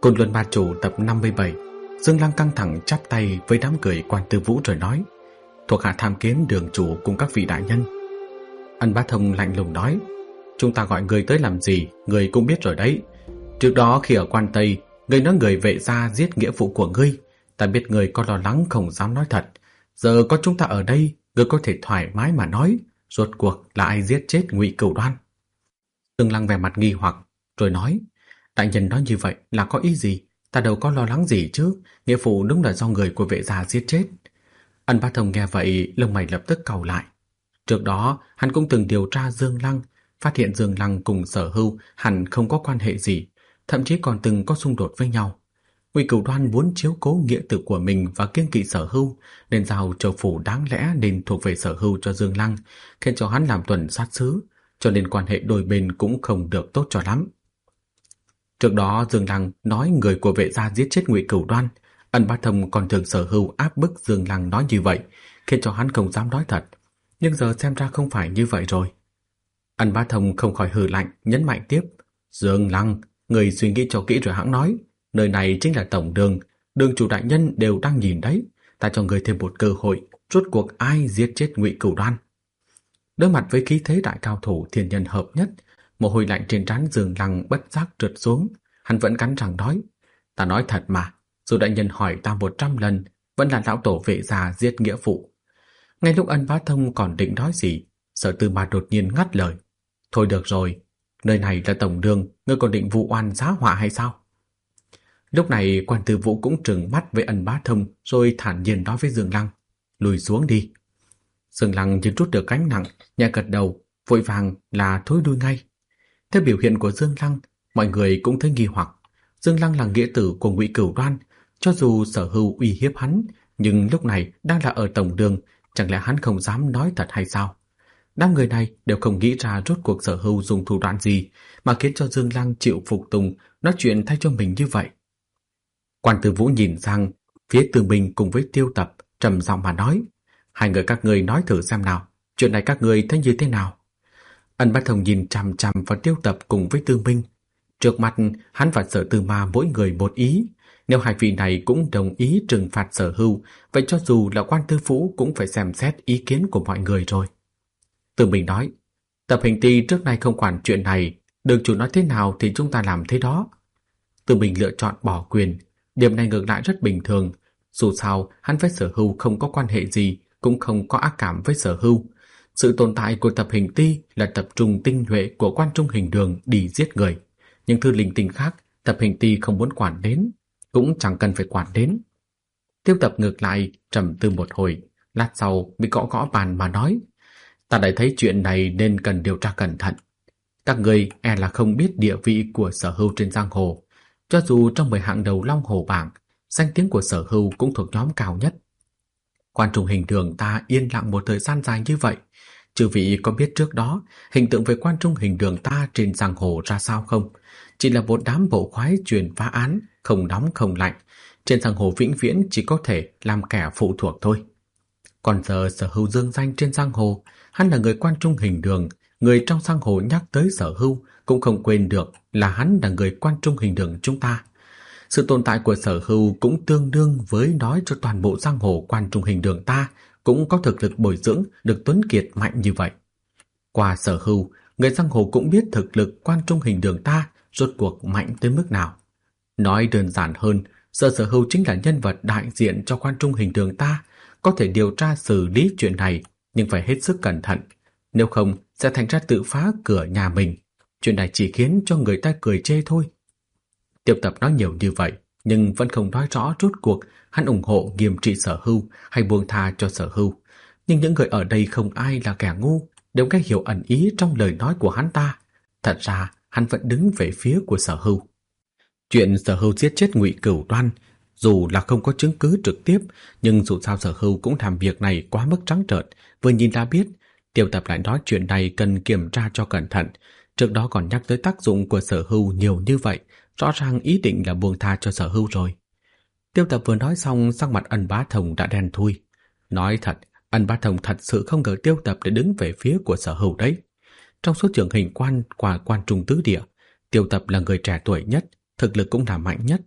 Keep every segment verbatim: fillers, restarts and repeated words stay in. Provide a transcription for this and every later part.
Côn Luân Ma Chủ tập năm mươi bảy. Dương Lăng căng thẳng chắp tay với đám người Quan Tư Vũ rồi nói: "Thuộc hạ tham kiến đường chủ cùng các vị đại nhân." Ân Bá Thông lạnh lùng nói: "Chúng ta gọi người tới làm gì, người cũng biết rồi đấy. Trước đó khi ở Quan Tây, người nói người Vệ gia giết nghĩa phụ của ngươi, ta biết người có lo lắng không dám nói thật. Giờ có chúng ta ở đây, người có thể thoải mái mà nói, rốt cuộc là ai giết chết Ngụy Cửu Đoan?" Dương Lăng vẻ mặt nghi hoặc rồi nói: "Đại nhân nói như vậy là có ý gì? Ta đâu có lo lắng gì chứ, nghĩa phụ đúng là do người của Vệ gia giết chết." Ân Bá Thông nghe vậy, lông mày lập tức cau lại. Trước đó, hắn cũng từng điều tra Dương Lăng, phát hiện Dương Lăng cùng Sở Hưu hẳn không có quan hệ gì, thậm chí còn từng có xung đột với nhau. Ngụy Cửu Đoan muốn chiếu cố nghĩa tử của mình và kiêng kỵ Sở Hưu, nên giao châu phủ đáng lẽ nên thuộc về Sở Hưu cho Dương Lăng, khiến cho hắn làm tuần sát sứ, cho nên quan hệ đôi bên cũng không được tốt cho lắm. Trước đó Dương Lăng nói người của Vệ gia giết chết Ngụy Cửu Đoan, Ân Bá Thông còn thường Sở Hưu áp bức Dương Lăng nói như vậy, khiến cho hắn không dám nói thật. Nhưng giờ xem ra không phải như vậy rồi. Ân Bá Thông không khỏi hừ lạnh, nhấn mạnh tiếp: "Dương Lăng, người suy nghĩ cho kỹ rồi hãng nói. Nơi này chính là tổng đường, đường chủ đại nhân đều đang nhìn đấy. Ta cho người thêm một cơ hội, rốt cuộc ai giết chết Ngụy Cửu Đoan?" Đối mặt với khí thế đại cao thủ thiên nhân hợp nhất, mồ hôi lạnh trên trán Dương Lăng bất giác trượt xuống. Hắn vẫn cắn răng nói: "Ta nói thật mà, dù đại nhân hỏi ta một trăm lần, vẫn là lão tổ Vệ gia giết nghĩa phụ." Ngay lúc Ân Bá Thông còn định nói gì, Sở Tư Ma đột nhiên ngắt lời: "Thôi được rồi, nơi này là tổng đường, ngươi còn định vu oan giá họa hay sao?" Lúc này Quan Tư Vũ cũng trừng mắt với Ân Bá Thông, rồi thản nhiên nói với Dương Lăng: "Lùi xuống đi." Dương Lăng như trút được gánh nặng, nhẹ gật đầu, vội vàng là thối lui ngay. Theo biểu hiện của Dương Lăng, mọi người cũng thấy nghi hoặc. Dương Lăng là nghĩa tử của Ngụy Cửu Đoan, cho dù Sở Hưu uy hiếp hắn, nhưng lúc này đang là ở tổng đường, chẳng lẽ hắn không dám nói thật hay sao? Đám người này đều không nghĩ ra rốt cuộc Sở Hưu dùng thủ đoạn gì mà khiến cho Dương Lăng chịu phục tùng nói chuyện thay cho mình như vậy. Quan Tư Vũ nhìn sang phía Từ Bình cùng với Tiêu Tập, trầm giọng mà nói: "Hai người các ngươi nói thử xem nào, chuyện này các ngươi thấy như thế nào?" Ân Bá Thông nhìn chằm chằm vào Tiêu Tập cùng với Tư Minh. Trước mặt hắn và Sở Tư Ma mỗi người một ý, nếu hai vị này cũng đồng ý trừng phạt Sở Hưu, vậy cho dù là Quan Tư Vũ cũng phải xem xét ý kiến của mọi người rồi. Tư Minh nói: "Tập Hình Ti trước nay không quản chuyện này, đường chủ nói thế nào thì chúng ta làm thế đó." Tư Minh lựa chọn bỏ quyền, điểm này ngược lại rất bình thường. Dù sao hắn với Sở Hưu không có quan hệ gì, cũng không có ác cảm với Sở Hưu. Sự tồn tại của Tập Hình Ti là tập trung tinh nhuệ của Quan Trung Hình Đường đi giết người, nhưng thứ linh tinh khác Tập Hình Ti không muốn quản đến, cũng chẳng cần phải quản đến. Tiêu Tập ngược lại trầm tư một hồi, lát sau bị gõ gõ bàn mà nói: "Ta đã thấy chuyện này nên cần điều tra cẩn thận. Các người e là không biết địa vị của Sở Hưu trên giang hồ. Cho dù trong mười hạng đầu Long Hồ bảng, danh tiếng của Sở Hưu cũng thuộc nhóm cao nhất. Quan Trung Hình Đường ta yên lặng một thời gian dài như vậy, chư vị có biết trước đó hình tượng về Quan Trung Hình Đường ta trên giang hồ ra sao không? Chỉ là một đám bộ khoái truyền phá án, không nóng không lạnh, trên giang hồ vĩnh viễn chỉ có thể làm kẻ phụ thuộc thôi. Còn giờ Sở Hưu dương danh trên giang hồ, hắn là người Quan Trung Hình Đường, người trong giang hồ nhắc tới Sở Hưu cũng không quên được là hắn là người Quan Trung Hình Đường chúng ta. Sự tồn tại của Sở Hưu cũng tương đương với nói cho toàn bộ giang hồ Quan Trung Hình Đường ta cũng có thực lực bồi dưỡng được tuấn kiệt mạnh như vậy. Qua Sở Hưu, người giang hồ cũng biết thực lực Quan Trung Hình Đường ta rốt cuộc mạnh tới mức nào. Nói đơn giản hơn, Sở Sở Hưu chính là nhân vật đại diện cho Quan Trung Hình Đường ta, có thể điều tra xử lý chuyện này, nhưng phải hết sức cẩn thận, nếu không sẽ thành ra tự phá cửa nhà mình. Chuyện này chỉ khiến cho người ta cười chê thôi." Tiêu Tập nói nhiều như vậy, nhưng vẫn không nói rõ rốt cuộc hắn ủng hộ nghiêm trị Sở Hưu hay buông tha cho Sở Hưu. Nhưng những người ở đây không ai là kẻ ngu, đều nghe hiểu ẩn ý trong lời nói của hắn ta. Thật ra hắn vẫn đứng về phía của Sở Hưu. Chuyện Sở Hưu giết chết Ngụy Cửu Đoan, dù là không có chứng cứ trực tiếp, nhưng dù sao Sở Hưu cũng làm việc này quá mức trắng trợn, vừa nhìn đã biết. Tiêu Tập lại nói chuyện này cần kiểm tra cho cẩn thận, trước đó còn nhắc tới tác dụng của Sở Hưu nhiều như vậy, rõ ràng ý định là buông tha cho Sở Hưu rồi. Tiêu Tập vừa nói xong, sắc mặt Ân Bá Thông đã đen thui. Nói thật, Ân Bá Thông thật sự không ngờ Tiêu Tập để đứng về phía của Sở Hưu đấy. Trong số trưởng hình quan qua Quan Trung tứ địa, Tiêu Tập là người trẻ tuổi nhất, thực lực cũng là mạnh nhất,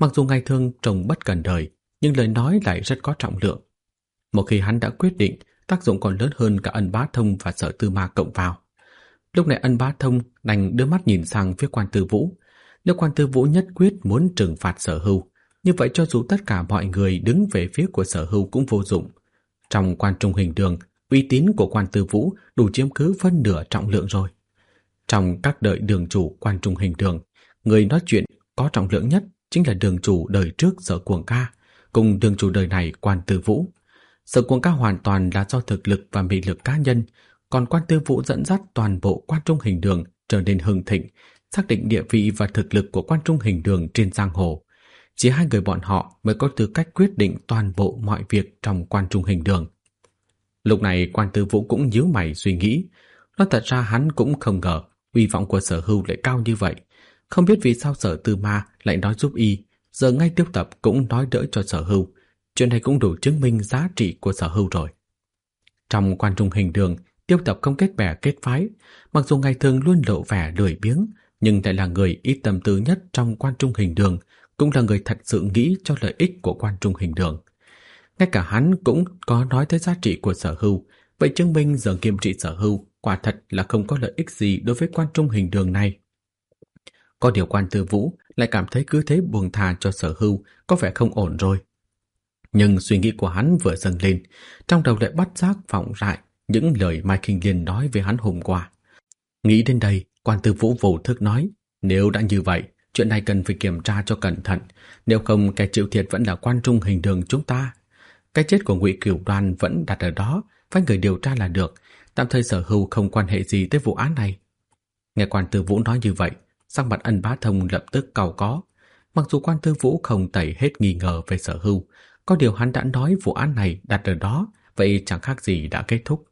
Mặc dù ngày thường trông bất cần đời, nhưng lời nói lại rất có trọng lượng. Một khi hắn đã quyết định, tác dụng còn lớn hơn cả Ân Bá Thông và Sở Tư Ma cộng vào. Lúc này Ân Bá Thông đành đưa mắt nhìn sang phía Quan Tư Vũ. Nếu Quan Tư Vũ nhất quyết muốn trừng phạt Sở Hưu, như vậy cho dù tất cả mọi người đứng về phía của Sở Hưu cũng vô dụng. Trong Quan Trung Hình Đường, uy tín của Quan Tư Vũ đủ chiếm cứ phân nửa trọng lượng rồi. Trong các đời đường chủ Quan Trung Hình Đường, người nói chuyện có trọng lượng nhất chính là đường chủ đời trước Sở Cuồng Ca, cùng đường chủ đời này Quan Tư Vũ. Sở Cuồng Ca hoàn toàn là do thực lực và mị lực cá nhân, còn Quan Tư Vũ dẫn dắt toàn bộ Quan Trung Hình Đường trở nên hưng thịnh, xác định địa vị và thực lực của Quan Trung Hình Đường trên giang hồ. Chỉ hai người bọn họ mới có tư cách quyết định toàn bộ mọi việc trong Quan Trung Hình Đường. Lúc này Quan Tư Vũ cũng nhíu mày suy nghĩ. Nói thật ra hắn cũng không ngờ uy vọng của Sở Hưu lại cao như vậy. Không biết vì sao Sở Tư Ma lại nói giúp y, giờ ngay Tiêu Tập cũng nói đỡ cho Sở Hưu. Chuyện này cũng đủ chứng minh giá trị của Sở Hưu rồi. Trong Quan Trung Hình Đường, Tiêu Tập không kết bè kết phái, mặc dù ngày thường luôn lộ vẻ lười biếng, nhưng lại là người ít tâm tư nhất trong Quan Trung Hình Đường, cũng là người thật sự nghĩ cho lợi ích của Quan Trung Hình Đường. Ngay cả hắn cũng có nói tới giá trị của Sở Hưu, vậy chứng minh giờ kiềm trị Sở Hưu quả thật là không có lợi ích gì đối với Quan Trung Hình Đường này. Có điều Quan Tư Vũ lại cảm thấy cứ thế buông thà cho Sở Hưu có vẻ không ổn rồi. Nhưng suy nghĩ của hắn vừa dâng lên, trong đầu lại bắt giác vọng lại những lời Mai Kinh Liên nói với hắn hôm qua. Nghĩ đến đây, Quan Tư Vũ vô thức nói, nếu đã như vậy, chuyện này cần phải kiểm tra cho cẩn thận, nếu không kẻ chịu thiệt vẫn là Quan Trung Hình Đường chúng ta. Cái chết của Ngụy Cửu Đoan vẫn đặt ở đó, phải người điều tra là được, tạm thời Sở Hưu không quan hệ gì tới vụ án này. Nghe Quan Tư Vũ nói như vậy, sắc mặt Ân Bá Thông lập tức cau có. Mặc dù Quan Tư Vũ không tẩy hết nghi ngờ về Sở Hưu, có điều hắn đã nói vụ án này đặt ở đó, vậy chẳng khác gì đã kết thúc.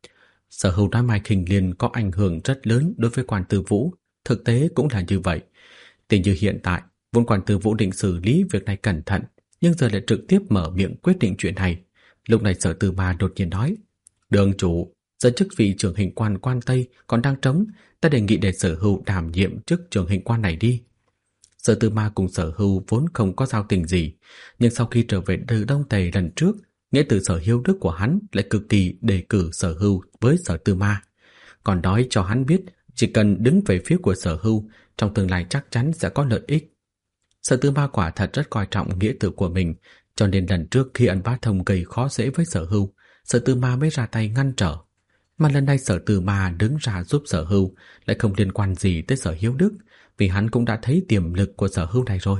Sở Hưu nói Mai Kinh Liên có ảnh hưởng rất lớn đối với Quan Tư Vũ, thực tế cũng là như vậy. Tình như hiện tại, vốn Quan Tư Vũ định xử lý việc này cẩn thận, nhưng giờ lại trực tiếp mở miệng quyết định chuyện này. Lúc này Sở Tư Ma đột nhiên nói, đường chủ, giờ chức vị trưởng hình quan Quan Tây còn đang trống, ta đề nghị để Sở Hưu đảm nhiệm chức trưởng hình quan này đi. Sở Tư Ma cùng Sở Hưu vốn không có giao tình gì, nhưng sau khi trở về từ Đông Tây lần trước, nghĩa tử Sở Hiếu Đức của hắn lại cực kỳ đề cử Sở Hưu với Sở Tư Ma, còn nói cho hắn biết chỉ cần đứng về phía của Sở Hưu, trong tương lai chắc chắn sẽ có lợi ích. Sở Tư Ma quả thật rất coi trọng nghĩa tử của mình, cho nên lần trước khi Ân Bá Thông gây khó dễ với Sở Hưu, Sở Tư Ma mới ra tay ngăn trở. Mà lần này Sở Tư Ma đứng ra giúp Sở Hưu lại không liên quan gì tới Sở Hiếu Đức, vì hắn cũng đã thấy tiềm lực của Sở Hưu này rồi.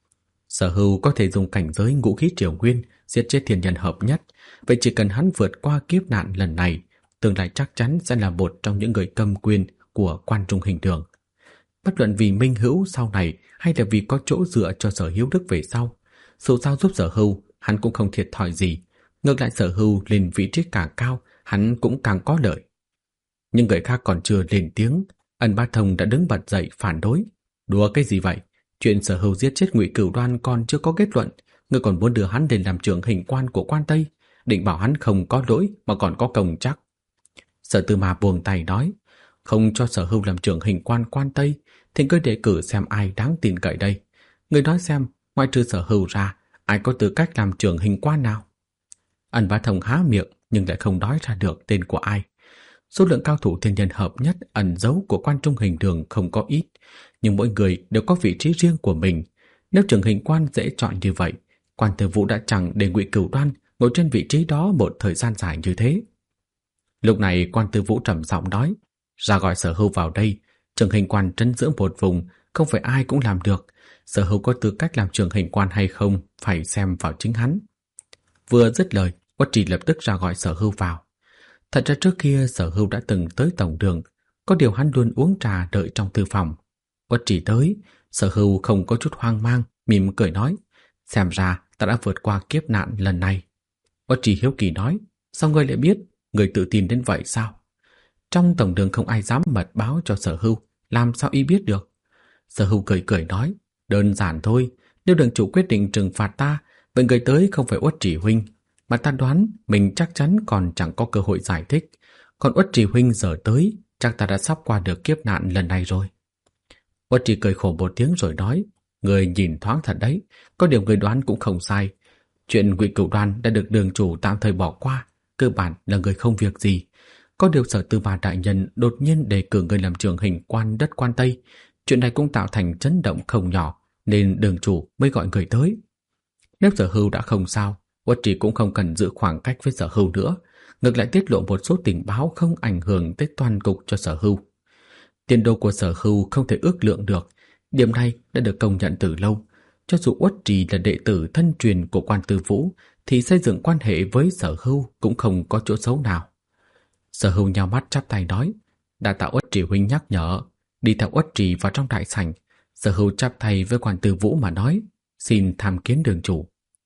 Sở Hưu có thể dùng cảnh giới ngũ khí triều nguyên giết chết thiên nhân hợp nhất, vậy chỉ cần hắn vượt qua kiếp nạn lần này, tương lai chắc chắn sẽ là một trong những người cầm quyền của Quan Trung Hình Đường. Bất luận vì minh hữu sau này hay là vì có chỗ dựa cho Sở Hiếu Đức về sau, dù sao giúp Sở Hưu, hắn cũng không thiệt thòi gì. Ngược lại Sở Hưu lên vị trí càng cao, hắn cũng càng có lợi. Nhưng người khác còn chưa lên tiếng, Ân Bá Thông đã đứng bật dậy phản đối. Đùa cái gì vậy? Chuyện Sở Hưu giết chết Ngụy Cửu Đoan còn chưa có kết luận, ngươi còn muốn đưa hắn lên làm trưởng hình quan của Quan Tây, định bảo hắn không có lỗi mà còn có công chắc. Sở Tư Ma buông tay nói, không cho Sở Hưu làm trưởng hình quan Quan Tây, thì ngươi đề cử xem ai đáng tin cậy đây. Ngươi nói xem, ngoài trừ Sở Hưu ra, ai có tư cách làm trưởng hình quan nào? Ân Bá Thông há miệng nhưng lại không nói ra được tên của ai. Số lượng cao thủ thiên nhân hợp nhất ẩn giấu của Quan Trung Hình Đường không có ít, nhưng mỗi người đều có vị trí riêng của mình. Nếu trưởng hình quan dễ chọn như vậy, Quan Tư Vũ đã chẳng để Ngụy Cửu Đoan ngồi trên vị trí đó một thời gian dài như thế. Lúc này Quan Tư Vũ trầm giọng nói, ra gọi Sở Hưu vào đây. Trưởng hình quan trấn giữ một vùng không phải ai cũng làm được, Sở Hưu có tư cách làm trưởng hình quan hay không phải xem vào chính hắn. Vừa dứt lời, Uất Trì lập tức ra gọi Sở Hưu vào. Thật ra trước kia Sở Hưu đã từng tới tổng đường, có điều hắn luôn uống trà đợi trong thư phòng. Uất Trì tới, Sở Hưu không có chút hoang mang, mỉm cười nói, xem ra ta đã vượt qua kiếp nạn lần này. Uất Trì hiếu kỳ nói, sao ngươi lại biết? Ngươi tự tin đến vậy sao? Trong tổng đường không ai dám mật báo cho Sở Hưu, làm sao y biết được? Sở Hưu cười cười nói, đơn giản thôi, nếu đường chủ quyết định trừng phạt ta, vậy người tới không phải Uất Trì huynh, mà ta đoán mình chắc chắn còn chẳng có cơ hội giải thích. Còn Uất Trì huynh giờ tới, chắc ta đã sắp qua được kiếp nạn lần này rồi. Uất Trì cười khổ một tiếng rồi nói, Người nhìn thoáng thật đấy, có điều người đoán cũng không sai. Chuyện Ngụy Cửu Đoan đã được đường chủ tạm thời bỏ qua, cơ bản là người không việc gì. Có điều Sở Tư Ba đại nhân đột nhiên đề cử người làm trưởng hình quan đất Quan Tây. Chuyện này cũng tạo thành chấn động không nhỏ, nên đường chủ mới gọi người tới. Nếu Sở Hưu đã không sao, Uất Trì cũng không cần giữ khoảng cách với Sở Hưu nữa, ngược lại tiết lộ một số tình báo không ảnh hưởng tới toàn cục cho Sở Hưu. Tiền đồ của Sở Hưu không thể ước lượng được, điểm này đã được công nhận từ lâu. Cho dù Uất Trì là đệ tử thân truyền của Quan Tư Vũ, thì xây dựng quan hệ với Sở Hưu cũng không có chỗ xấu nào. Sở Hưu nhào mắt chắp tay nói, đã tạ Uất Trì huynh nhắc nhở. Đi theo Uất Trì vào trong đại sảnh, Sở Hưu chắp tay với Quan Tư Vũ mà nói, xin tham kiến đường chủ.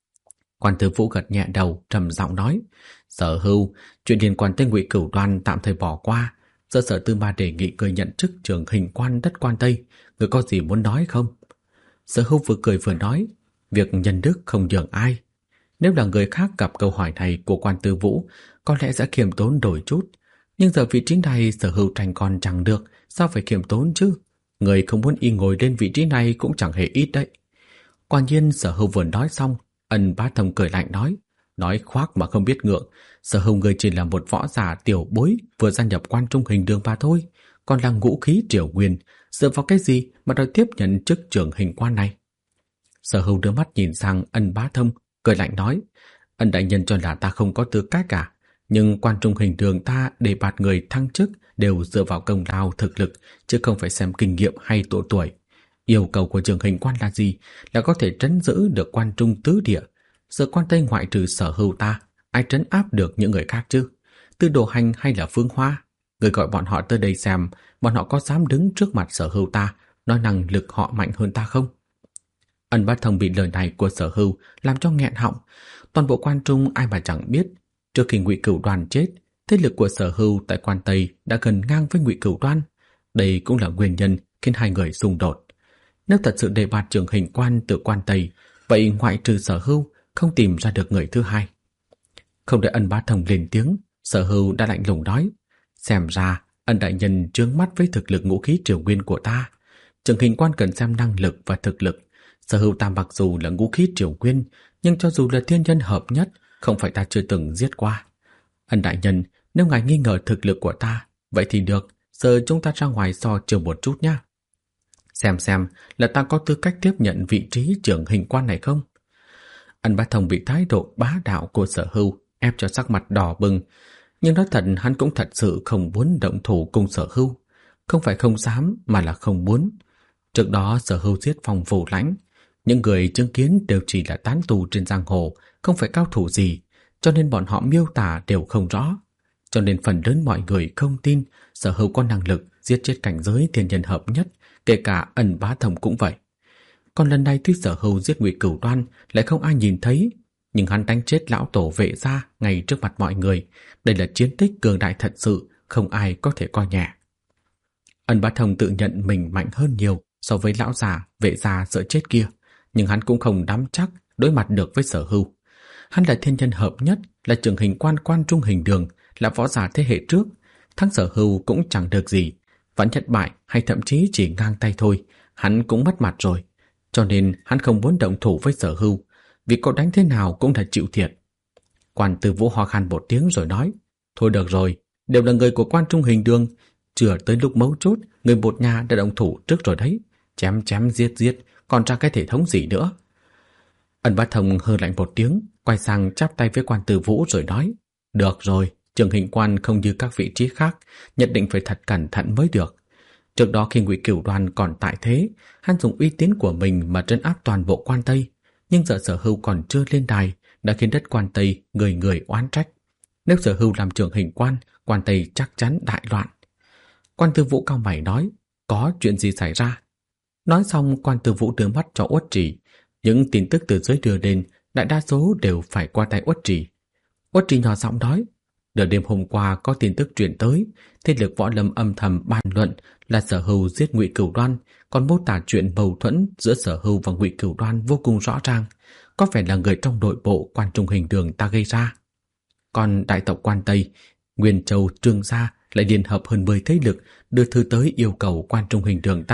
Quan Tư Vũ gật nhẹ đầu, trầm giọng nói, Sở Hưu, chuyện liên quan tới Ngụy Cửu Đoan tạm thời bỏ qua. Giờ Sở Tư Ba đề nghị người nhận chức trưởng hình quan đất Quan Tây, người có gì muốn nói không? Sở Hưu vừa cười vừa nói, việc nhân đức không nhường ai. Nếu là người khác gặp câu hỏi này của Quan Tư Vũ, có lẽ sẽ khiêm tốn đổi chút. Nhưng giờ vị trí này Sở Hưu tranh còn chẳng được, sao phải khiêm tốn chứ? Người không muốn y ngồi lên vị trí này cũng chẳng hề ít đấy. Quả nhiên Sở Hưu vừa nói xong, Ân Bá Thông cười lạnh nói, nói khoác mà không biết ngượng. Sở Hưu người chỉ là một võ giả tiểu bối vừa gia nhập Quan Trung Hình Đường mà thôi, còn là ngũ khí triều nguyên, dựa vào cái gì mà đòi tiếp nhận chức trưởng hình quan này? Sở Hưu đưa mắt nhìn sang Ân Bá Thông, cười lạnh nói, Ân đại nhân cho là ta không có tư cách cả, nhưng Quan Trung Hình Đường ta để bạt người thăng chức đều dựa vào công lao thực lực, chứ không phải xem kinh nghiệm hay độ tuổi. Yêu cầu của trưởng hình quan là gì? Là có thể trấn giữ được Quan Trung tứ địa. Giờ Quan Tây ngoại trừ Sở Hưu ta, ai trấn áp được những người khác chứ? Tư Đồ Hành hay là Phương Hoa? Người gọi bọn họ tới đây xem, bọn họ có dám đứng trước mặt Sở Hưu ta, nói năng lực họ mạnh hơn ta không? Ân Bá Thông bị lời này của Sở Hưu làm cho nghẹn họng. Toàn bộ Quan Trung ai mà chẳng biết, trước khi Ngụy Cửu Đoan chết, thế lực của Sở Hưu tại Quan Tây đã gần ngang với Ngụy Cửu Đoan. Đây cũng là nguyên nhân khiến hai người xung đột. Nếu thật sự đề bạt trưởng hình quan từ Quan Tây, vậy ngoại trừ Sở Hưu không tìm ra được người thứ hai. Không đợi Ân Bá Thông lên tiếng, Sở Hưu đã lạnh lùng nói, xem ra Ân đại nhân chướng mắt với thực lực ngũ khí triều nguyên của ta. Trưởng hình quan cần xem năng lực và thực lực. Sở Hưu ta mặc dù là ngũ khí triều nguyên, nhưng cho dù là thiên nhân hợp nhất, không phải ta chưa từng giết qua. Ân đại nhân, nếu ngài nghi ngờ thực lực của ta, vậy thì được, giờ chúng ta ra ngoài so chiều một chút nhé. Xem xem là ta có tư cách tiếp nhận vị trí trưởng hình quan này không? Ân Bá Thông bị thái độ bá đạo của Sở Hưu ép cho sắc mặt đỏ bừng, nhưng nói thật hắn cũng thật sự không muốn động thủ cùng Sở Hưu. Không phải không dám mà là không muốn. Trước đó Sở Hưu giết Phong Vũ Lãnh, những người chứng kiến đều chỉ là tán tù trên giang hồ, không phải cao thủ gì, cho nên bọn họ miêu tả đều không rõ. Cho nên phần lớn mọi người không tin Sở Hưu có năng lực giết chết cảnh giới thiên nhân hợp nhất, kể cả Ân Bá Thông cũng vậy. Còn lần này tuy Sở Hưu giết Ngụy Cửu Đoan lại không ai nhìn thấy, nhưng hắn đánh chết lão tổ Vệ gia ngay trước mặt mọi người. Đây là chiến tích cường đại thật sự, không ai có thể coi nhẹ. Ân Bá Thông tự nhận mình mạnh hơn nhiều so với lão già Vệ gia sợ chết kia, nhưng hắn cũng không nắm chắc đối mặt được với Sở Hưu. Hắn là thiên nhân hợp nhất, là trưởng hình quan Quan Trung Hình Đường, là võ giả thế hệ trước, thắng Sở Hưu cũng chẳng được gì. Vẫn thất bại hay thậm chí chỉ ngang tay thôi, hắn cũng mất mặt rồi. Cho nên hắn không muốn động thủ với Sở Hưu, vì cậu đánh thế nào cũng là chịu thiệt. Quan Tư Vũ ho khan một tiếng rồi nói, thôi được rồi, đều là người của Quan Trung Hình Đường, chưa tới lúc mấu chốt, người một nhà đã động thủ trước rồi đấy. Chém chém giết giết, còn ra cái thể thống gì nữa? Ân Bá Thông hừ lạnh một tiếng, quay sang chắp tay với Quan Tư Vũ rồi nói, được rồi, trưởng hình quan không như các vị trí khác, nhất định phải thật cẩn thận mới được. Trước đó khi Ngụy Cửu Đoan còn tại thế, hắn dùng uy tín của mình mà trấn áp toàn bộ Quan Tây, nhưng giờ Sở Hưu còn chưa lên đài đã khiến đất Quan Tây người người oán trách. Nếu Sở Hưu làm trưởng hình quan, Quan Tây chắc chắn đại loạn. Quan Tư Vũ cau mày nói, có chuyện gì xảy ra? Nói xong, Quan Tư Vũ đưa mắt cho Uất Trì. Những tin tức từ dưới đưa đến đại đa số đều phải qua tay Uất Trì. Uất Trì nhỏ giọng nói, nửa đêm hôm qua có tin tức truyền tới, thế lực võ lâm âm thầm bàn luận là Sở Hưu giết Ngụy Cửu Đoan, còn mô tả chuyện mâu thuẫn giữa Sở Hưu và Ngụy Cửu Đoan vô cùng rõ ràng, có vẻ là người trong nội bộ Quan Trung Hình Đường ta gây ra. Còn đại tộc Quan Tây, Nguyên Châu, Trương Gia lại liên hợp hơn mười thế lực đưa thư tới yêu cầu Quan Trung Hình Đường ta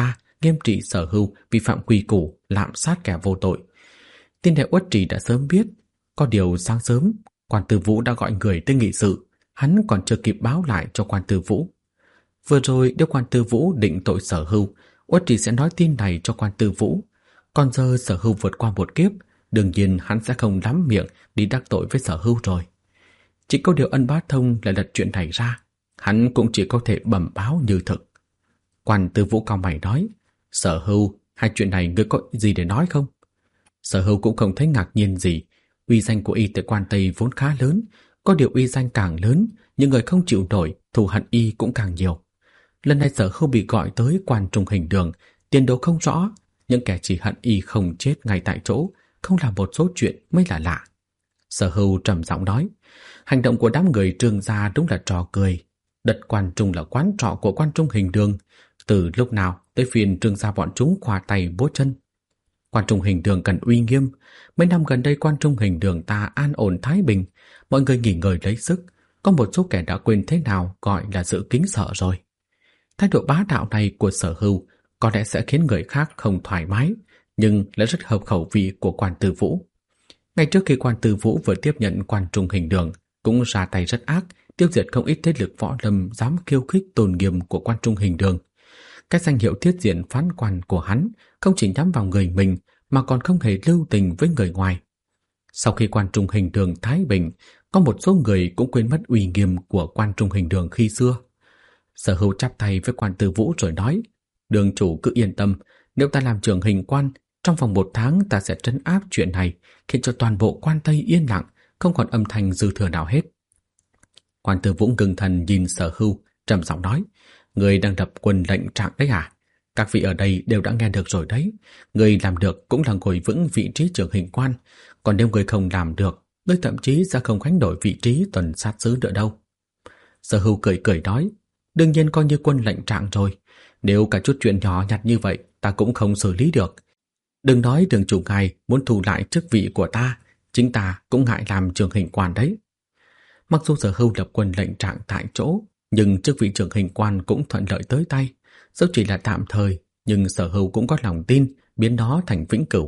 nghiêm trị Sở Hưu vi phạm quy củ, lạm sát kẻ vô tội. Tin này Uất Trì đã sớm biết, có điều sáng sớm quan Tư Vũ đã gọi người tới nghị sự, hắn còn chưa kịp báo lại cho quan Tư Vũ. Vừa rồi nếu quan Tư Vũ định tội Sở Hưu, Uất Trì sẽ nói tin này cho quan Tư Vũ. Còn giờ Sở Hưu vượt qua một kiếp, đương nhiên hắn sẽ không lắm miệng đi đắc tội với Sở Hưu rồi. Chỉ có điều Ân Bá Thông lại lật chuyện này ra, hắn cũng chỉ có thể bẩm báo như thực. Quan Tư Vũ cau mày nói, Sở Hưu, hai chuyện này ngươi có gì để nói không? Sở Hưu cũng không thấy ngạc nhiên gì, uy danh của y tại quan Tây vốn khá lớn, có điều uy danh càng lớn, những người không chịu nổi, thù hận y cũng càng nhiều. Lần này Sở Hưu bị gọi tới quan trung hình đường, tiền đồ không rõ, những kẻ chỉ hận y không chết ngay tại chỗ, không làm một số chuyện mới là lạ. Sở Hưu trầm giọng nói, hành động của đám người Trương gia đúng là trò cười. Đất quan trung là quán trọ của quan trung hình đường, từ lúc nào tới phiên Trương gia bọn chúng khoa tay bố chân. Quan trung hình đường cần uy nghiêm, mấy năm gần đây quan trung hình đường ta an ổn thái bình, mọi người nghỉ ngơi lấy sức, có một số kẻ đã quên thế nào gọi là sự kính sợ rồi. Thái độ bá đạo này của Sở Hưu có lẽ sẽ khiến người khác không thoải mái, nhưng lại rất hợp khẩu vị của quan Tư Vũ. Ngay trước khi quan Tư Vũ vừa tiếp nhận quan trung hình đường, cũng ra tay rất ác, tiêu diệt không ít thế lực võ lâm dám khiêu khích tôn nghiêm của quan trung hình đường. Cái danh hiệu thiết diện phán quan của hắn không chỉ nhắm vào người mình mà còn không hề lưu tình với người ngoài. Sau khi quan trung hình đường thái bình, có một số người cũng quên mất uy nghiêm của quan trung hình đường khi xưa. Sở Hưu chắp tay với quan Tư Vũ rồi nói, đường chủ cứ yên tâm, nếu ta làm trưởng hình quan, trong vòng một tháng ta sẽ trấn áp chuyện này, khiến cho toàn bộ quan Tây yên lặng, không còn âm thanh dư thừa nào hết. Quan Tư Vũ ngưng thần nhìn Sở Hưu, trầm giọng nói, người đang đập quân lệnh trạng đấy à? Các vị ở đây đều đã nghe được rồi đấy. Người làm được cũng là ngồi vững vị trí trưởng hình quan, còn nếu người không làm được, người thậm chí sẽ không gánh nổi vị trí tuần sát sứ nữa đâu. Sở Hưu cười cười nói, đương nhiên coi như quân lệnh trạng rồi. Nếu cả chút chuyện nhỏ nhặt như vậy ta cũng không xử lý được. Đừng nói đường chủ ngài muốn thu lại chức vị của ta, chính ta cũng ngại làm trưởng hình quan đấy. Mặc dù Sở Hưu lập quân lệnh trạng tại chỗ, nhưng chức vị trưởng hình quan cũng thuận lợi tới tay. Dẫu chỉ là tạm thời, nhưng Sở Hưu cũng có lòng tin biến nó thành vĩnh cửu.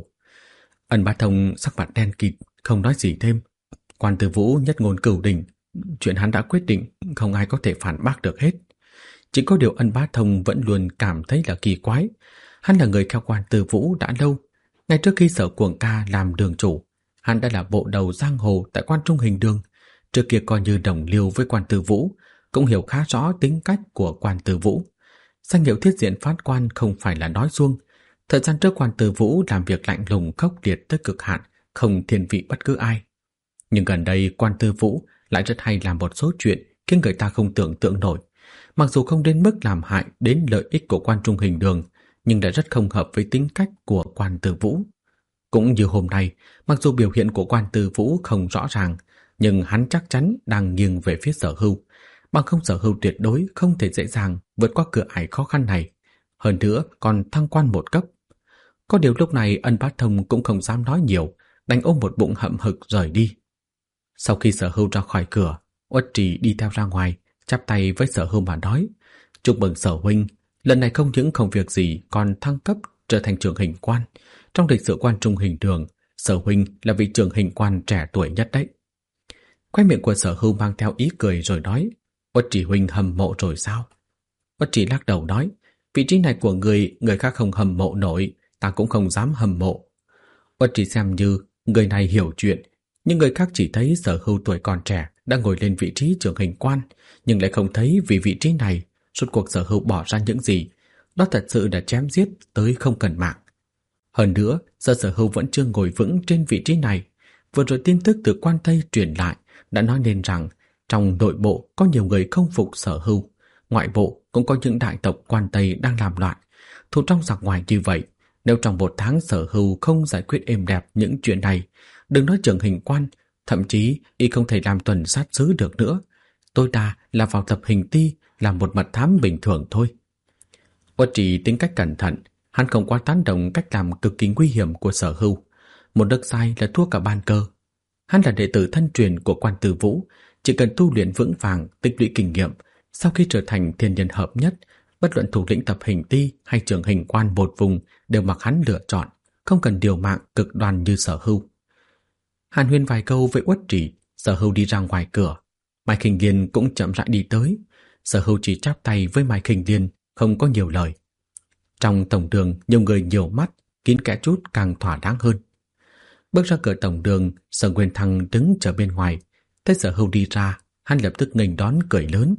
Ân Bá Thông sắc mặt đen kịt, không nói gì thêm. Quan Tư Vũ nhất ngôn cửu đỉnh, chuyện hắn đã quyết định, không ai có thể phản bác được hết. Chỉ có điều Ân Bá Thông vẫn luôn cảm thấy là kỳ quái. Hắn là người theo quan Tư Vũ đã lâu. Ngay trước khi Sở Cuồng Ca làm đường chủ, hắn đã là bộ đầu giang hồ tại quan trung hình đường. Trước kia coi như đồng liêu với quan Tư Vũ, cũng hiểu khá rõ tính cách của quan Tư Vũ. Danh hiệu thiết diện phát quan không phải là nói suông. Thời gian trước quan Tư Vũ làm việc lạnh lùng khốc liệt tới cực hạn, không thiên vị bất cứ ai. Nhưng gần đây quan Tư Vũ lại rất hay làm một số chuyện khiến người ta không tưởng tượng nổi. Mặc dù không đến mức làm hại đến lợi ích của quan trung hình đường, nhưng đã rất không hợp với tính cách của quan Tư Vũ. Cũng như hôm nay, mặc dù biểu hiện của quan Tư Vũ không rõ ràng, nhưng hắn chắc chắn đang nghiêng về phía Sở Hưu. Bằng không Sở Hưu tuyệt đối không thể dễ dàng vượt qua cửa ải khó khăn này. Hơn nữa còn thăng quan một cấp. Có điều lúc này Ân Bá Thông cũng không dám nói nhiều, đành ôm một bụng hậm hực rời đi. Sau khi Sở Hưu ra khỏi cửa, Uất Trì đi theo ra ngoài, chắp tay với Sở Hưu mà nói, chúc mừng Sở huynh, lần này không những không việc gì còn thăng cấp trở thành trưởng hình quan. Trong lịch sử quan trung hình đường, Sở huynh là vị trưởng hình quan trẻ tuổi nhất đấy. Khóe miệng của Sở Hưu mang theo ý cười rồi nói, Uất Trì huynh hâm mộ rồi sao? Uất Trì lắc đầu nói, vị trí này của người, người khác không hâm mộ nổi, ta cũng không dám hâm mộ. Uất Trì xem như người này hiểu chuyện, nhưng người khác chỉ thấy Sở Hưu tuổi còn trẻ đang ngồi lên vị trí trưởng hình quan, nhưng lại không thấy vì vị trí này suốt cuộc Sở Hưu bỏ ra những gì. Đó thật sự đã chém giết tới không cần mạng. Hơn nữa, giờ Sở Hưu vẫn chưa ngồi vững trên vị trí này. Vừa rồi tin tức từ quan Tây truyền lại đã nói nên rằng trong nội bộ có nhiều người không phục Sở Hưu, ngoại bộ cũng có những đại tộc quan Tây đang làm loạn. Thù trong giặc ngoài như vậy, nếu trong một tháng Sở Hưu không giải quyết êm đẹp những chuyện này, đừng nói trưởng hình quan, thậm chí y không thể làm tuần sát sứ được nữa. Tối đa là vào tập hình ti, làm một mật thám bình thường thôi. Uất Trì tính cách cẩn thận, hắn không quá tán đồng cách làm cực kỳ nguy hiểm của Sở Hưu. Một nước sai là thua cả ban cơ. Hắn là đệ tử thân truyền của quan Tư Vũ, chỉ cần tu luyện vững vàng, tích lũy kinh nghiệm, sau khi trở thành thiên nhân hợp nhất, Bất luận thủ lĩnh tập hình ti hay trưởng hình quan một vùng đều mặc hắn lựa chọn, không cần điều mạng cực đoan như Sở Hưu. Hàn huyên vài câu với Uất Trì, Sở Hưu đi ra ngoài cửa. Mai Khinh Liên cũng chậm rãi đi tới. Sở Hưu chỉ chắp tay với Mai Khinh Liên, không có nhiều lời. Trong tổng đường nhiều người nhiều mắt, kín kẽ chút càng thỏa đáng hơn. Bước ra cửa tổng đường, Sở Nguyên Thăng đứng chờ bên ngoài. Thấy Sở Hưu đi ra, hắn lập tức nghênh đón cười lớn.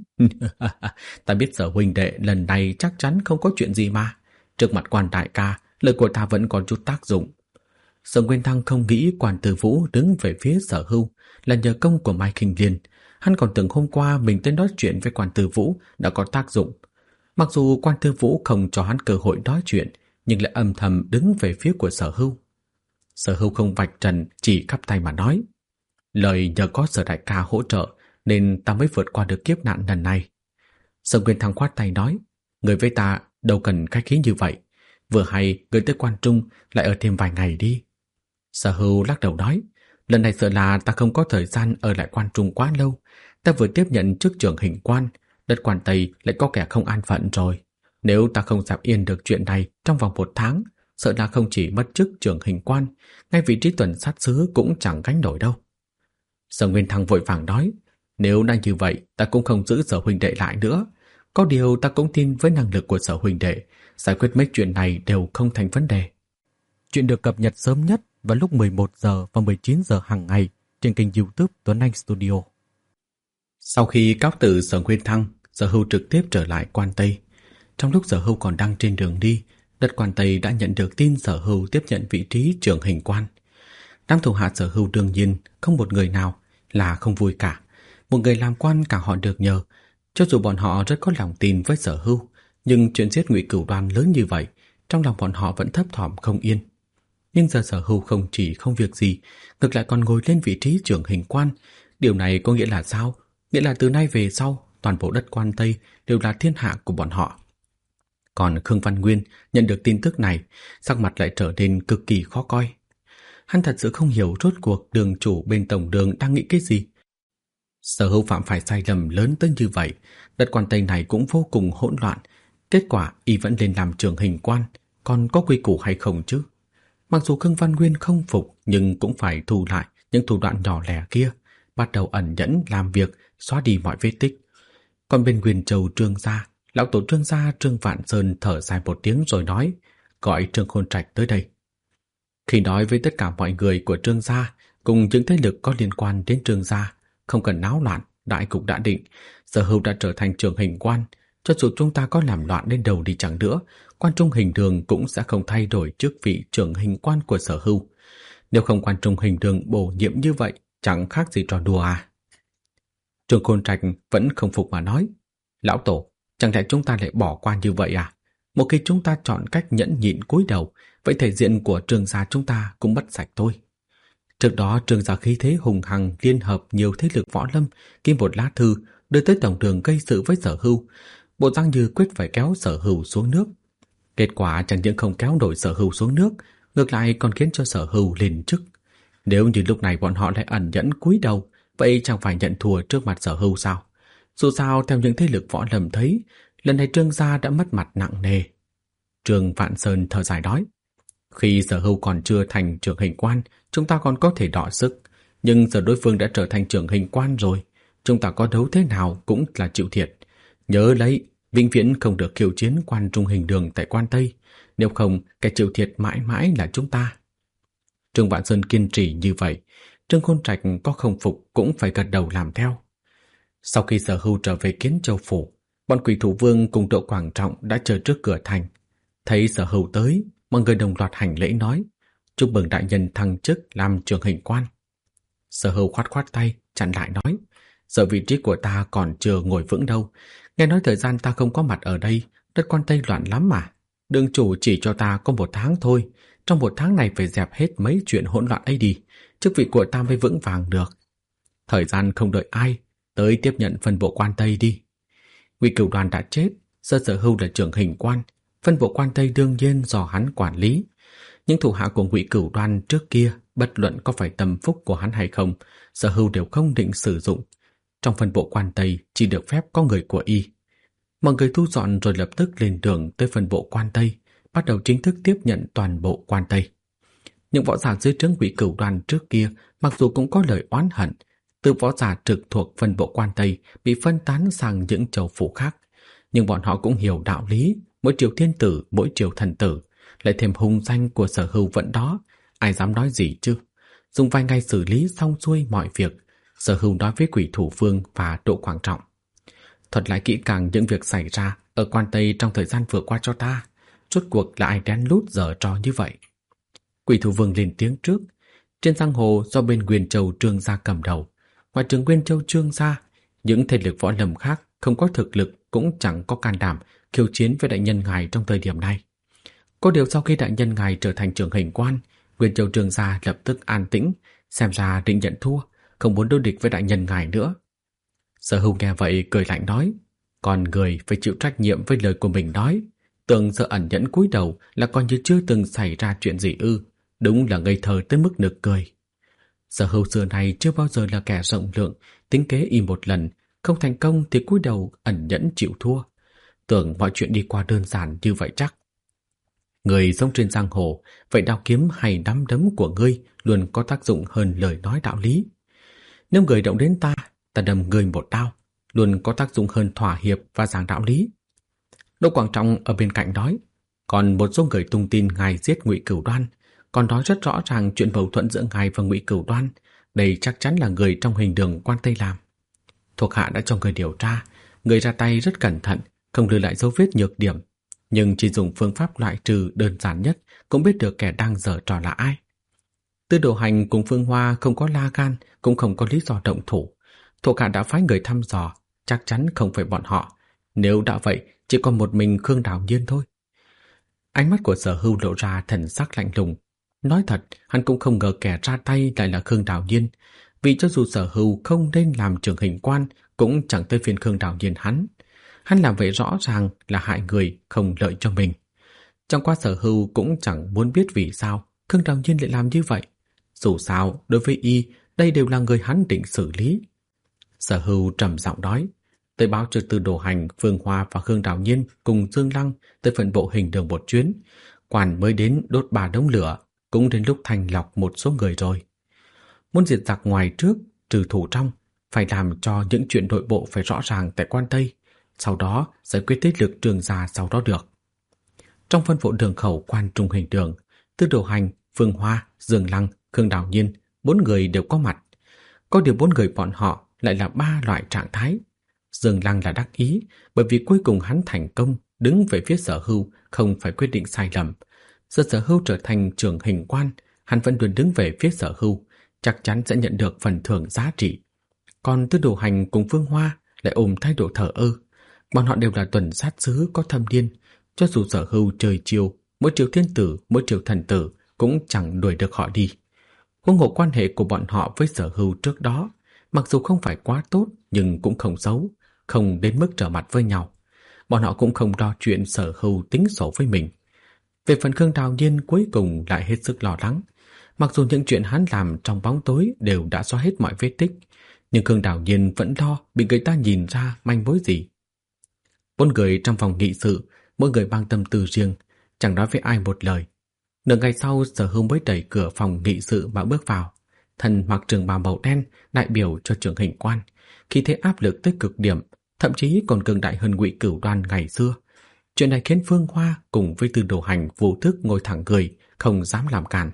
Ta biết Sở huynh đệ lần này chắc chắn không có chuyện gì mà. Trước mặt quan đại ca, lời của ta vẫn còn chút tác dụng. Sở Nguyên Thăng không nghĩ Quan Tư Vũ đứng về phía Sở Hưu là nhờ công của Mai Khinh Liên. Hắn còn tưởng hôm qua mình tới nói chuyện với Quan Tư Vũ đã có tác dụng. Mặc dù Quan Tư Vũ không cho hắn cơ hội nói chuyện, nhưng lại âm thầm đứng về phía của Sở Hưu. Sở Hưu không vạch trần, chỉ khắp tay mà nói. Lời nhờ có Sở đại ca hỗ trợ nên ta mới vượt qua được kiếp nạn lần này. Sở Nguyên Thăng khoát tay nói, người với ta đâu cần khách khí như vậy. Vừa hay người tới Quan Trung lại ở thêm vài ngày đi. Sở Hưu lắc đầu nói, lần này sợ là ta không có thời gian ở lại Quan Trung quá lâu. Ta vừa tiếp nhận chức trưởng hình quan, đất Quan Tây lại có kẻ không an phận rồi. Nếu ta không dẹp yên được chuyện này trong vòng một tháng, sợ là không chỉ mất chức trưởng hình quan, ngay vị trí tuần sát sứ cũng chẳng gánh nổi đâu. Sở Nguyên Thăng vội vàng nói, nếu đã như vậy, ta cũng không giữ Sở huynh đệ lại nữa. Có điều ta cũng tin với năng lực của Sở huynh đệ, giải quyết mấy chuyện này đều không thành vấn đề. Chuyện được cập nhật sớm nhất vào lúc mười một giờ và mười chín giờ hàng ngày trên kênh YouTube Tuấn Anh Studio. Sau khi cáo từ Sở Nguyên Thăng, Sở Hưu trực tiếp trở lại Quan Tây. Trong lúc Sở Hưu còn đang trên đường đi, đất Quan Tây đã nhận được tin Sở Hưu tiếp nhận vị trí trưởng hình quan. Đám thủ hạ Sở Hưu đương nhiên không một người nào là không vui cả. Một người làm quan cả họ được nhờ, cho dù bọn họ rất có lòng tin với Sở Hưu, nhưng chuyện giết Ngụy Cửu Đoan lớn như vậy, trong lòng bọn họ vẫn thấp thỏm không yên. Nhưng giờ Sở Hưu không chỉ không việc gì, ngược lại còn ngồi lên vị trí trưởng hình quan. Điều này có nghĩa là sao? Nghĩa là từ nay về sau, toàn bộ đất Quan Tây đều là thiên hạ của bọn họ. Còn Khương Văn Nguyên nhận được tin tức này, sắc mặt lại trở nên cực kỳ khó coi. Hắn thật sự không hiểu rốt cuộc đường chủ bên tổng đường đang nghĩ cái gì. Sở Hưu phạm phải sai lầm lớn tới như vậy, đất Quan Tây này cũng vô cùng hỗn loạn. Kết quả y vẫn lên làm trưởng hình quan, còn có quy củ hay không chứ? Mặc dù Khương Văn Nguyên không phục, nhưng cũng phải thu lại những thủ đoạn nhỏ lẻ kia, bắt đầu ẩn nhẫn làm việc, xóa đi mọi vết tích. Còn bên Nguyên Châu Trương gia, lão tổ Trương gia Trương Vạn Sơn thở dài một tiếng rồi nói, gọi Trương Khôn Trạch tới đây. Khi nói với tất cả mọi người của Trương gia cùng những thế lực có liên quan đến Trương gia, không cần náo loạn, đại cục đã định, Sở Hưu đã trở thành trưởng hình quan. Cho dù chúng ta có làm loạn đến đầu đi chẳng nữa, Quan Trung Hình Đường cũng sẽ không thay đổi chức vị trưởng hình quan của Sở Hưu. Nếu không Quan Trung Hình Đường bổ nhiệm như vậy, chẳng khác gì trò đùa à. Trương Khôn Trạch vẫn không phục mà nói, lão tổ, chẳng lẽ chúng ta lại bỏ qua như vậy à? Một khi chúng ta chọn cách nhẫn nhịn cúi đầu, vậy thể diện của Trương gia chúng ta cũng mất sạch thôi. Trước đó Trương gia khí thế hùng hằng liên hợp nhiều thế lực võ lâm, ký một lá thư đưa tới tổng đường gây sự với Sở Hưu, bộ dáng như quyết phải kéo Sở Hưu xuống nước. Kết quả chẳng những không kéo nổi Sở Hưu xuống nước, ngược lại còn khiến cho Sở Hưu lên chức. Nếu như lúc này bọn họ lại ẩn nhẫn cúi đầu, vậy chẳng phải nhận thua trước mặt Sở Hưu sao? Dù sao theo những thế lực võ lâm thấy, lần này Trương gia đã mất mặt nặng nề. Trương Vạn Sơn thở dài nói, khi Sở Hưu còn chưa thành trưởng hình quan, chúng ta còn có thể đọ sức, nhưng giờ đối phương đã trở thành trưởng hình quan rồi, chúng ta có đấu thế nào cũng là chịu thiệt. Nhớ lấy, vĩnh viễn không được khiêu chiến Quan Trung Hình Đường tại Quan Tây, nếu không kẻ chịu thiệt mãi mãi là chúng ta. Trương Vạn Sơn kiên trì như vậy, Trương Khôn Trạch có không phục cũng phải gật đầu làm theo. Sau khi Sở Hưu trở về Kiến Châu phủ, bọn Quỷ Thủ Vương cùng Độ Quảng Trọng đã chờ trước cửa thành. Thấy Sở Hưu tới, mọi người đồng loạt hành lễ nói, chúc mừng đại nhân thăng chức làm trưởng hình quan. Sở Hưu khoát khoát tay, chặn lại nói, giờ vị trí của ta còn chưa ngồi vững đâu. Nghe nói thời gian ta không có mặt ở đây, đất Quan Tây loạn lắm mà. Đường chủ chỉ cho ta có một tháng thôi, trong một tháng này phải dẹp hết mấy chuyện hỗn loạn ấy đi, chức vị của ta mới vững vàng được. Thời gian không đợi ai, tới tiếp nhận phân bộ Quan Tây đi. Ngụy Cửu Đoan đã chết, giờ Sở Hưu là trưởng hình quan, phân bộ Quan Tây đương nhiên do hắn quản lý. Những thủ hạ của Ngụy Cửu Đoan trước kia, bất luận có phải tâm phúc của hắn hay không, Sở Hưu đều không định sử dụng. Trong phân bộ Quan Tây chỉ được phép có người của y. Mọi người thu dọn rồi lập tức lên đường tới phân bộ quan Tây, bắt đầu chính thức tiếp nhận toàn bộ quan Tây. Những võ giả dưới trướng Ngụy Cửu Đoan trước kia mặc dù cũng có lời oán hận, từ võ giả trực thuộc phân bộ quan Tây bị phân tán sang những châu phủ khác, nhưng bọn họ cũng hiểu đạo lý, mỗi triều thiên tử, mỗi triều thần tử, lại thêm hung danh của Sở Hưu vẫn đó, ai dám nói gì chứ? Dùng vài ngày xử lý xong xuôi mọi việc, Sở Hưu nói với Quỷ Thủ Vương và Độ Quảng Trọng: thuật lại kỹ càng những việc xảy ra ở quan Tây trong thời gian vừa qua cho ta, rốt cuộc là ai đen lút giở trò như vậy. Quỷ Thủ Vương lên tiếng trước: trên giang hồ do bên Nguyên Châu Trương gia cầm đầu, ngoài trừ Nguyên Châu Trương gia, những thế lực võ lâm khác không có thực lực cũng chẳng có can đảm khiêu chiến với đại nhân ngài trong thời điểm này. Có điều sau khi đại nhân ngài trở thành trưởng hình quan, Nguyên Châu Trương gia lập tức an tĩnh, xem ra định nhận thua, không muốn đối địch với đại nhân ngài nữa. Sở Hưu nghe vậy cười lạnh nói: còn người phải chịu trách nhiệm với lời của mình nói, tưởng Sở ẩn nhẫn cúi đầu là coi như chưa từng xảy ra chuyện gì ư? Đúng là ngây thơ tới mức nực cười. Sở Hưu xưa này chưa bao giờ là kẻ rộng lượng, tính kế y một lần, không thành công thì cúi đầu ẩn nhẫn chịu thua. Tưởng mọi chuyện đi qua đơn giản như vậy chắc. Người sống trên giang hồ, vậy đao kiếm hay nắm đấm của ngươi luôn có tác dụng hơn lời nói đạo lý. Nếu người động đến ta, ta đâm ngươi một đao, luôn có tác dụng hơn thỏa hiệp và giảng đạo lý. Đỗ Quảng Trọng ở bên cạnh nói: còn một số người tung tin ngài giết Ngụy Cửu Đoan, còn nói rất rõ ràng chuyện mâu thuẫn giữa ngài và Ngụy Cửu Đoan, đây chắc chắn là người trong hình đường quan Tây làm. Thuộc hạ đã cho người điều tra, người ra tay rất cẩn thận, không lưu lại dấu vết nhược điểm, nhưng chỉ dùng phương pháp loại trừ đơn giản nhất cũng biết được kẻ đang giở trò là ai. Tư Đồ Hành cùng Phương Hoa không có la gan, cũng không có lý do động thủ. Thuộc hạ đã phái người thăm dò, chắc chắn không phải bọn họ. Nếu đã vậy, chỉ còn một mình Khương Đào Nhiên thôi. Ánh mắt của Sở Hưu lộ ra thần sắc lạnh lùng. Nói thật, hắn cũng không ngờ kẻ ra tay lại là Khương Đào Nhiên, vì cho dù Sở Hưu không nên làm trưởng hình quan, cũng chẳng tới phiên Khương Đào Nhiên hắn. Hắn làm vậy rõ ràng là hại người, không lợi cho mình. Trong qua Sở Hưu cũng chẳng muốn biết vì sao Khương Đào Nhiên lại làm như vậy. Dù sao, đối với y, đây đều là người hắn định xử lý. Sở Hưu trầm giọng nói: tới báo cho Tư Đồ Hành, Phương Hoa và Khương Đào Nhiên cùng Dương Lăng tới phần bộ hình đường một chuyến. Quản mới đến đốt ba đống lửa, cũng đến lúc thanh lọc một số người rồi. Muốn diệt giặc ngoài trước, trừ thủ trong, phải làm cho những chuyện nội bộ phải rõ ràng tại quan Tây, sau đó giải quyết thế lực Trường gia sau đó được. Trong phân bộ đường khẩu quan trung hình đường, Tư Đồ Hành, Phương Hoa, Dương Lăng, Khương Đào Nhiên, bốn người đều có mặt. Có điều bốn người bọn họ lại là ba loại trạng thái. Dương Lăng là đắc ý, bởi vì cuối cùng hắn thành công, đứng về phía Sở Hưu, không phải quyết định sai lầm. Giờ Sở Hưu trở thành trưởng hình quan, hắn vẫn luôn đứng về phía Sở Hưu, chắc chắn sẽ nhận được phần thưởng giá trị. Còn Tư Đồ Hành cùng Phương Hoa lại ôm thái độ thờ ơ. Bọn họ đều là tuần sát sứ có thâm niên, cho dù Sở Hưu trời chiều, mỗi triều thiên tử, mỗi triều thần tử cũng chẳng đuổi được họ đi. Huống hồ quan hệ của bọn họ với Sở Hưu trước đó, mặc dù không phải quá tốt nhưng cũng không xấu, không đến mức trở mặt với nhau. Bọn họ cũng không lo chuyện Sở Hưu tính sổ với mình. Về phần Khương Đào Nhiên cuối cùng lại hết sức lo lắng. Mặc dù những chuyện hắn làm trong bóng tối đều đã xóa hết mọi vết tích, nhưng Khương Đào Nhiên vẫn lo bị người ta nhìn ra manh mối gì. Bốn người trong phòng nghị sự, mỗi người mang tâm tư riêng, chẳng nói với ai một lời. Nửa ngày sau, Sở Hưu mới đẩy cửa phòng nghị sự mà bước vào. Thân mặc trường bào màu đen, đại biểu cho trưởng hình quan, khi thế áp lực tới cực điểm, thậm chí còn cường đại hơn Ngụy Cửu Đoan ngày xưa. Chuyện này khiến Phương Hoa cùng với Tư Đồ Hành vô thức ngồi thẳng người, không dám làm cản.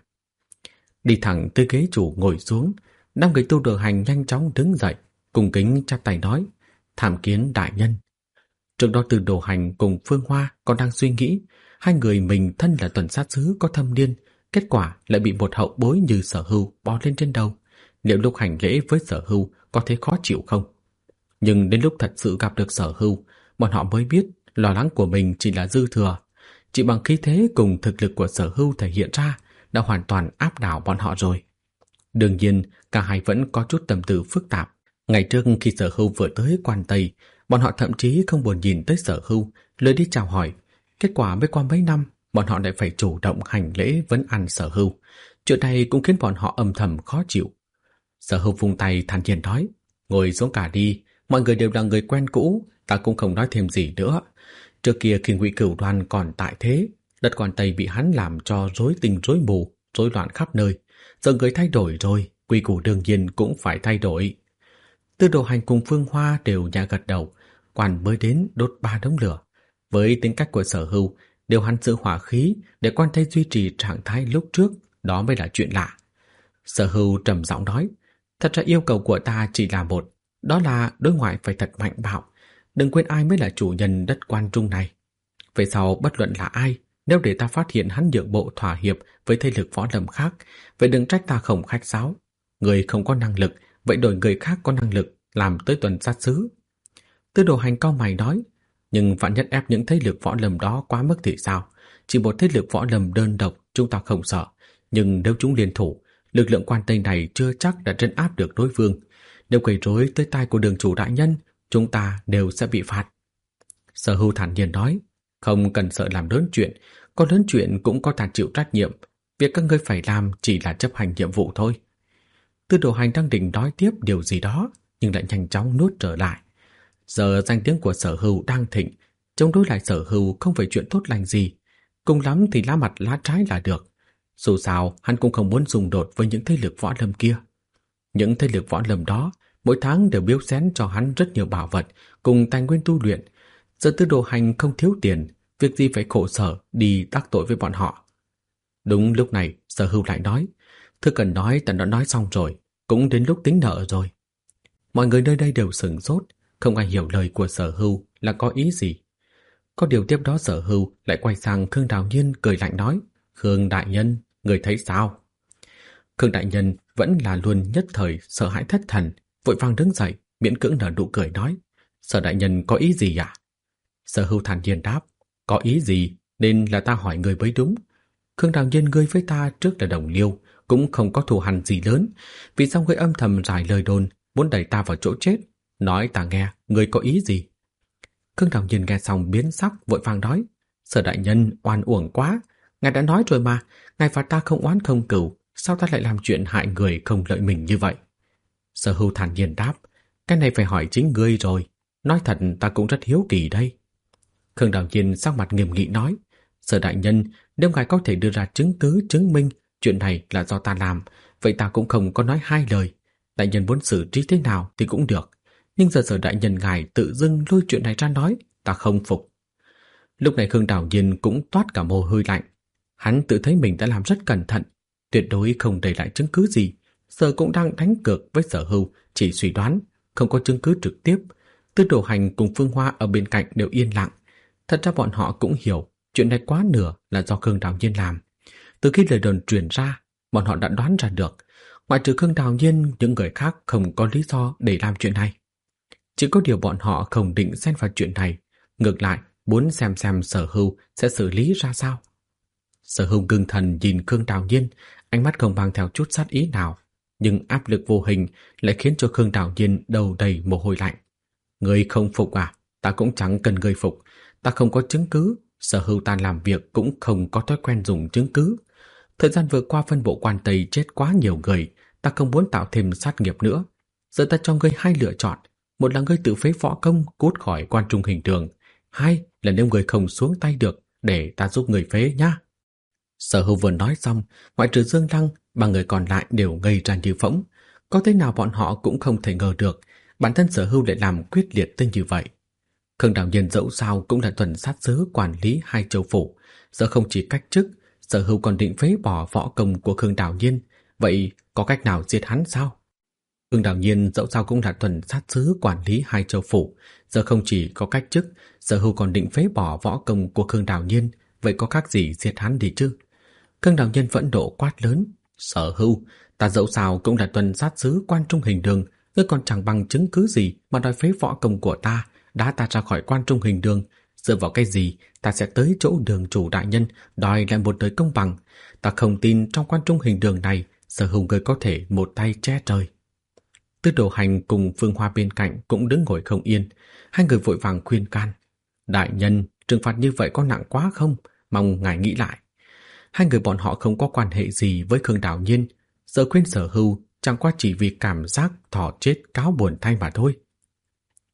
Đi thẳng tới ghế chủ ngồi xuống, năm người Tư Đồ Hành nhanh chóng đứng dậy, cùng kính chắp tay nói: tham kiến đại nhân. Trước đó Tư Đồ Hành cùng Phương Hoa còn đang suy nghĩ, hai người mình thân là tuần sát sứ có thâm niên, kết quả lại bị một hậu bối như Sở Hưu bó lên trên đầu. Liệu lúc hành lễ với Sở Hưu có thấy khó chịu không? Nhưng đến lúc thật sự gặp được Sở Hưu, bọn họ mới biết lo lắng của mình chỉ là dư thừa. Chỉ bằng khí thế cùng thực lực của Sở Hưu thể hiện ra đã hoàn toàn áp đảo bọn họ rồi. Đương nhiên, cả hai vẫn có chút tâm tư phức tạp. Ngày trước khi Sở Hưu vừa tới quan Tây, bọn họ thậm chí không buồn nhìn tới Sở Hưu, lười đi chào hỏi. Kết quả mới qua mấy năm, bọn họ lại phải chủ động hành lễ vấn ăn Sở Hưu. Chuyện này cũng khiến bọn họ âm thầm khó chịu. Sở Hưu vung tay thản nhiên nói: ngồi xuống cả đi, mọi người đều là người quen cũ, Ta cũng không nói thêm gì nữa. Trước kia khi Ngụy Cửu Đoan còn tại thế, đất Quan Tây bị hắn làm cho rối tinh rối mù, rối loạn khắp nơi. Giờ người thay đổi rồi, quy củ đương nhiên cũng phải thay đổi. Tư Đồ Hành cùng Phương Hoa đều nhẹ gật đầu. Quan mới đến đốt ba đống lửa. Với tính cách của Sở Hưu, đều hắn giữ hỏa khí để Quan Tây duy trì trạng thái lúc trước, đó mới là chuyện lạ. Sở Hưu trầm giọng nói, thật ra yêu cầu của ta chỉ là một, đó là đối ngoại phải thật mạnh bạo. Đừng quên ai mới là chủ nhân đất Quan Trung này. Về sau bất luận là ai, nếu để ta phát hiện hắn nhượng bộ thỏa hiệp với thế lực võ lâm khác, vậy đừng trách ta không khách sáo. Người không có năng lực, vậy đổi người khác có năng lực làm tới tuần sát xứ. Tư Đồ Hành cau mày nói, nhưng vạn nhất ép những thế lực võ lâm đó quá mức thì sao? Chỉ một thế lực võ lâm đơn độc chúng ta không sợ, nhưng nếu chúng liên thủ, lực lượng Quan Tây này chưa chắc đã trấn áp được đối phương. Nếu quấy rối tới tai của đường chủ đại nhân, chúng ta đều sẽ bị phạt. Sở Hưu thản nhiên nói, không cần sợ làm lớn chuyện, có lớn chuyện cũng có ta chịu trách nhiệm. Việc các ngươi phải làm chỉ là chấp hành nhiệm vụ thôi. Tư Đồ Hành đang định nói tiếp điều gì đó, nhưng lại nhanh chóng nuốt trở lại. Giờ danh tiếng của Sở Hưu đang thịnh, chống đối lại Sở Hưu không phải chuyện tốt lành gì. Cùng lắm thì lá mặt lá trái là được. Dù sao, hắn cũng không muốn xung đột với những thế lực võ lâm kia. Những thế lực võ lâm đó mỗi tháng đều biếu xén cho hắn rất nhiều bảo vật cùng tài nguyên tu luyện. Giờ Tư Đồ Hành không thiếu tiền, việc gì phải khổ sở đi đắc tội với bọn họ. Đúng lúc này, Sở Hưu lại nói, thứ cần nói ta đã nói xong rồi, cũng đến lúc tính nợ rồi. Mọi người nơi đây đều sửng sốt, không ai hiểu lời của Sở Hưu là có ý gì. Có điều tiếp đó Sở Hưu lại quay sang Khương Đào Nhiên cười lạnh nói, Khương đại nhân, người thấy sao? Khương đại nhân vẫn là luôn nhất thời sợ hãi thất thần, vội vàng đứng dậy, miễn cưỡng nở nụ cười nói, Sở đại nhân có ý gì ạ? Sở Hưu thản nhiên đáp, có ý gì nên là ta hỏi người mới đúng. Khương Đào Nhiên ngươi với ta trước là đồng liêu, cũng không có thù hằn gì lớn, vì sao ngươi âm thầm rải lời đồn muốn đẩy ta vào chỗ chết? Nói ta nghe, ngươi có ý gì? Khương Đào Nhiên nghe xong biến sắc, vội vàng nói, Sở đại nhân oan uổng quá, ngài đã nói rồi mà, ngài phạt ta không oán không cừu, sao ta lại làm chuyện hại người không lợi mình như vậy? Sở Hưu thản nhiên đáp, cái này phải hỏi chính ngươi rồi, nói thật ta cũng rất hiếu kỳ đây. Khương Đào Nhiên sắc mặt nghiêm nghị nói, Sở đại nhân, nếu ngài có thể đưa ra chứng cứ chứng minh chuyện này là do ta làm, vậy ta cũng không có nói hai lời. Đại nhân muốn xử trí thế nào thì cũng được, nhưng giờ Sở đại nhân ngài tự dưng lôi chuyện này ra nói, ta không phục. Lúc này Khương Đào Nhiên cũng toát cả mồ hôi lạnh. Hắn tự thấy mình đã làm rất cẩn thận, tuyệt đối không để lại chứng cứ gì. Giờ cũng đang đánh cược với Sở Hưu, chỉ suy đoán, không có chứng cứ trực tiếp. Tư Đồ Hành cùng Phương Hoa ở bên cạnh đều yên lặng. Thật ra bọn họ cũng hiểu chuyện này quá nửa là do Khương Đào Nhiên làm. Từ khi lời đồn truyền ra, bọn họ đã đoán ra được, ngoại trừ Khương Đào Nhiên, những người khác không có lý do để làm chuyện này. Chỉ có điều bọn họ không định xen vào chuyện này, ngược lại muốn xem xem Sở Hưu sẽ xử lý ra sao. Sở Hưu ngưng thần nhìn Khương Đào Nhiên, ánh mắt không mang theo chút sát ý nào, nhưng áp lực vô hình lại khiến cho Khương Đào Nhiên đầu đầy mồ hôi lạnh. Ngươi không phục à? Ta cũng chẳng cần ngươi phục. Ta không có chứng cứ, Sở Hưu ta làm việc cũng không có thói quen dùng chứng cứ. Thời gian vừa qua phân bộ Quan Tây chết quá nhiều người, ta không muốn tạo thêm sát nghiệp nữa. Giờ ta cho ngươi hai lựa chọn, một là ngươi tự phế võ công cút khỏi Quan Trung hình đường, hai là nếu ngươi không xuống tay được để ta giúp người phế nhá. Sở Hưu vừa nói xong, ngoại trừ Dương Lăng, ba người còn lại đều ngây ra như phỗng. Có thế nào bọn họ cũng không thể ngờ được bản thân Sở Hưu lại làm quyết liệt tới như vậy. Khương Đào Nhiên dẫu sao cũng là tuần sát sứ quản lý hai châu phủ, giờ không chỉ cách chức, Sở Hưu còn định phế bỏ võ công của Khương Đào Nhiên, vậy có cách nào giết hắn sao? Khương Đào Nhiên dẫu sao cũng là tuần sát sứ quản lý hai châu phủ, giờ không chỉ có cách chức, Sở Hưu còn định phế bỏ võ công của Khương Đào Nhiên, vậy có khác gì giết hắn đi chứ? Khương Đào Nhiên phẫn nộ quát lớn, Sở Hưu, ta dẫu sao cũng là tuần sát sứ Quan Trung hình đường, ngươi còn chẳng bằng chứng cứ gì mà đòi phế võ công của ta, đá ta ra khỏi Quan Trung hình đường, dựa vào cái gì ta sẽ tới chỗ đường chủ đại nhân đòi lại một đời công bằng? Ta không tin trong Quan Trung hình đường này Sở Hưu ngươi có thể một tay che trời. Tư Đồ Hành cùng Phương Hoa bên cạnh cũng đứng ngồi không yên, hai người vội vàng khuyên can. Đại nhân, trừng phạt như vậy có nặng quá không? Mong ngài nghĩ lại. Hai người bọn họ không có quan hệ gì với Khương Đào Nhiên, giờ khuyên Sở Hưu chẳng qua chỉ vì cảm giác thỏ chết cáo buồn thay mà thôi.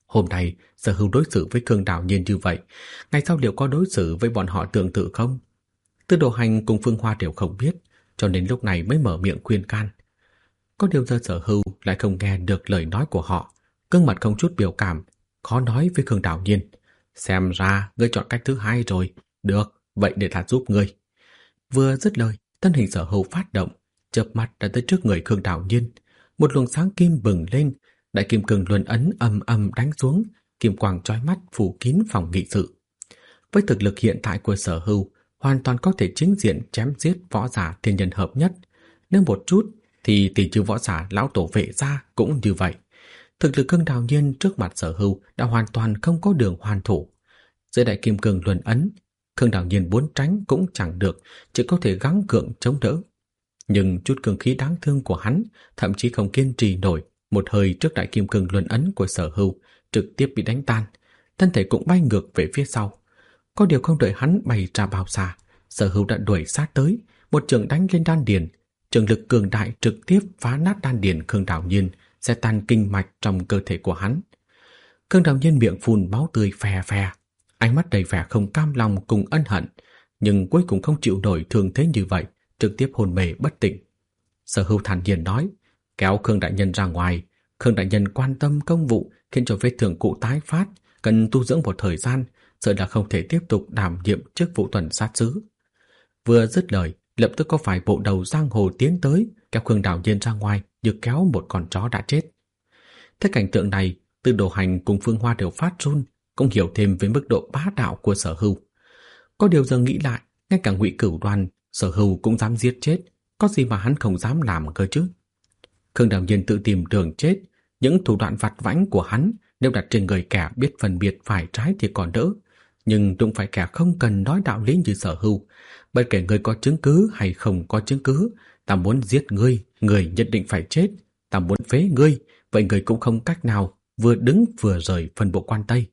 Hôm nay Sở Hưu đối xử với Khương Đào Nhiên như vậy, ngày sau liệu có đối xử với bọn họ tương tự không? Tư Đồ Hành cùng Phương Hoa đều không biết, cho nên lúc này mới mở miệng khuyên can. Có điều giờ Sở Hưu lại không nghe được lời nói của họ, gương mặt không chút biểu cảm, khó nói với Khương Đào Nhiên. Xem ra ngươi chọn cách thứ hai rồi. Được, vậy để ta giúp ngươi. Vừa dứt lời, thân hình Sở Hưu phát động, chớp mắt đã tới trước người Khương Đào Nhiên. Một luồng sáng kim bừng lên, đại kim cương luân ấn ầm ầm đánh xuống, kim quang chói mắt phủ kín phòng nghị sự. Với thực lực hiện tại của Sở Hưu, hoàn toàn có thể chính diện chém giết võ giả thiên nhân hợp nhất. Nếu một chút thì tỷ trừ võ giả lão tổ Vệ gia cũng như vậy. Thực lực Khương Đào Nhiên trước mặt Sở Hưu đã hoàn toàn không có đường hoàn thủ. Dưới đại kim cương luân ấn, Khương Đào Nhiên muốn tránh cũng chẳng được, chỉ có thể gắng gượng chống đỡ. Nhưng chút cường khí đáng thương của hắn thậm chí không kiên trì nổi, một hơi trước đại kim cương luân ấn của Sở Hưu trực tiếp bị đánh tan, thân thể cũng bay ngược về phía sau. Có điều không đợi hắn bay ra bao xa, Sở Hưu đã đuổi sát tới, một trường đánh lên đan điền, trường lực cường đại trực tiếp phá nát đan điền Khương Đào Nhiên, sẽ tan kinh mạch trong cơ thể của hắn. Khương Đào Nhiên miệng phun máu tươi phè phè, ánh mắt đầy vẻ không cam lòng cùng ân hận, nhưng cuối cùng không chịu nổi thương thế như vậy, trực tiếp hôn mê bất tỉnh. Sở Hưu thản nhiên nói, kéo Khương đại nhân ra ngoài. Khương đại nhân quan tâm công vụ, khiến cho vết thương cụ tái phát, cần tu dưỡng một thời gian, sợ là không thể tiếp tục đảm nhiệm chức vụ tuần sát sứ. Vừa dứt lời, lập tức có vài bộ đầu giang hồ tiến tới, kéo Khương Đào Nhiên ra ngoài như kéo một con chó đã chết. Thấy cảnh tượng này, Tư Đồ Hành cùng Phương Hoa đều phát run, cũng hiểu thêm về mức độ bá đạo của Sở Hưu. Có điều giờ nghĩ lại, ngay cả Ngụy Cửu Đoan, Sở Hưu cũng dám giết chết, có gì mà hắn không dám làm cơ chứ? Khương Đào Nhiên tự tìm đường chết, những thủ đoạn vặt vãnh của hắn nếu đặt trên người kẻ biết phân biệt phải trái thì còn đỡ, nhưng đụng phải kẻ không cần nói đạo lý như Sở Hưu, bất kể ngươi có chứng cứ hay không có chứng cứ, ta muốn giết ngươi, ngươi nhất định phải chết, ta muốn phế ngươi, vậy ngươi cũng không cách nào vừa đứng vừa rời phân bộ quan Tây.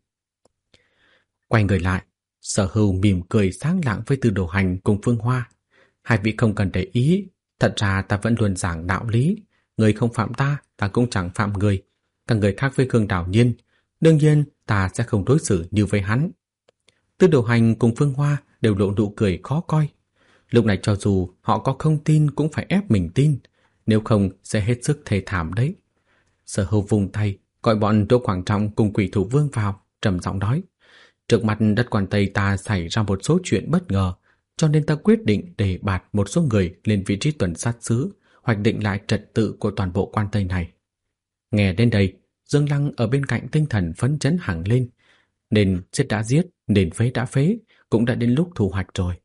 Quay người lại, Sở Hưu mỉm cười sáng lạng với Tư Đồ Hành cùng Phương Hoa. Hai vị không cần để ý, thật ra ta vẫn luôn giảng đạo lý, người không phạm ta, ta cũng chẳng phạm người. Các người khác với Khương Đào Nhiên, đương nhiên ta sẽ không đối xử như với hắn. Tư Đồ Hành cùng Phương Hoa đều lộ nụ cười khó coi. Lúc này cho dù họ có không tin cũng phải ép mình tin, nếu không sẽ hết sức thê thảm đấy. Sở Hưu vùng tay, gọi bọn Đỗ Quảng Trọng cùng Quỷ Thủ Vương vào, trầm giọng nói: trước mặt đất quan Tây ta xảy ra một số chuyện bất ngờ, cho nên ta quyết định đề bạt một số người lên vị trí tuần sát sứ, hoạch định lại trật tự của toàn bộ quan Tây này. Nghe đến đây, Dương Lăng ở bên cạnh tinh thần phấn chấn hẳn lên. Nên giết đã giết, nên phế đã phế, cũng đã đến lúc thu hoạch rồi.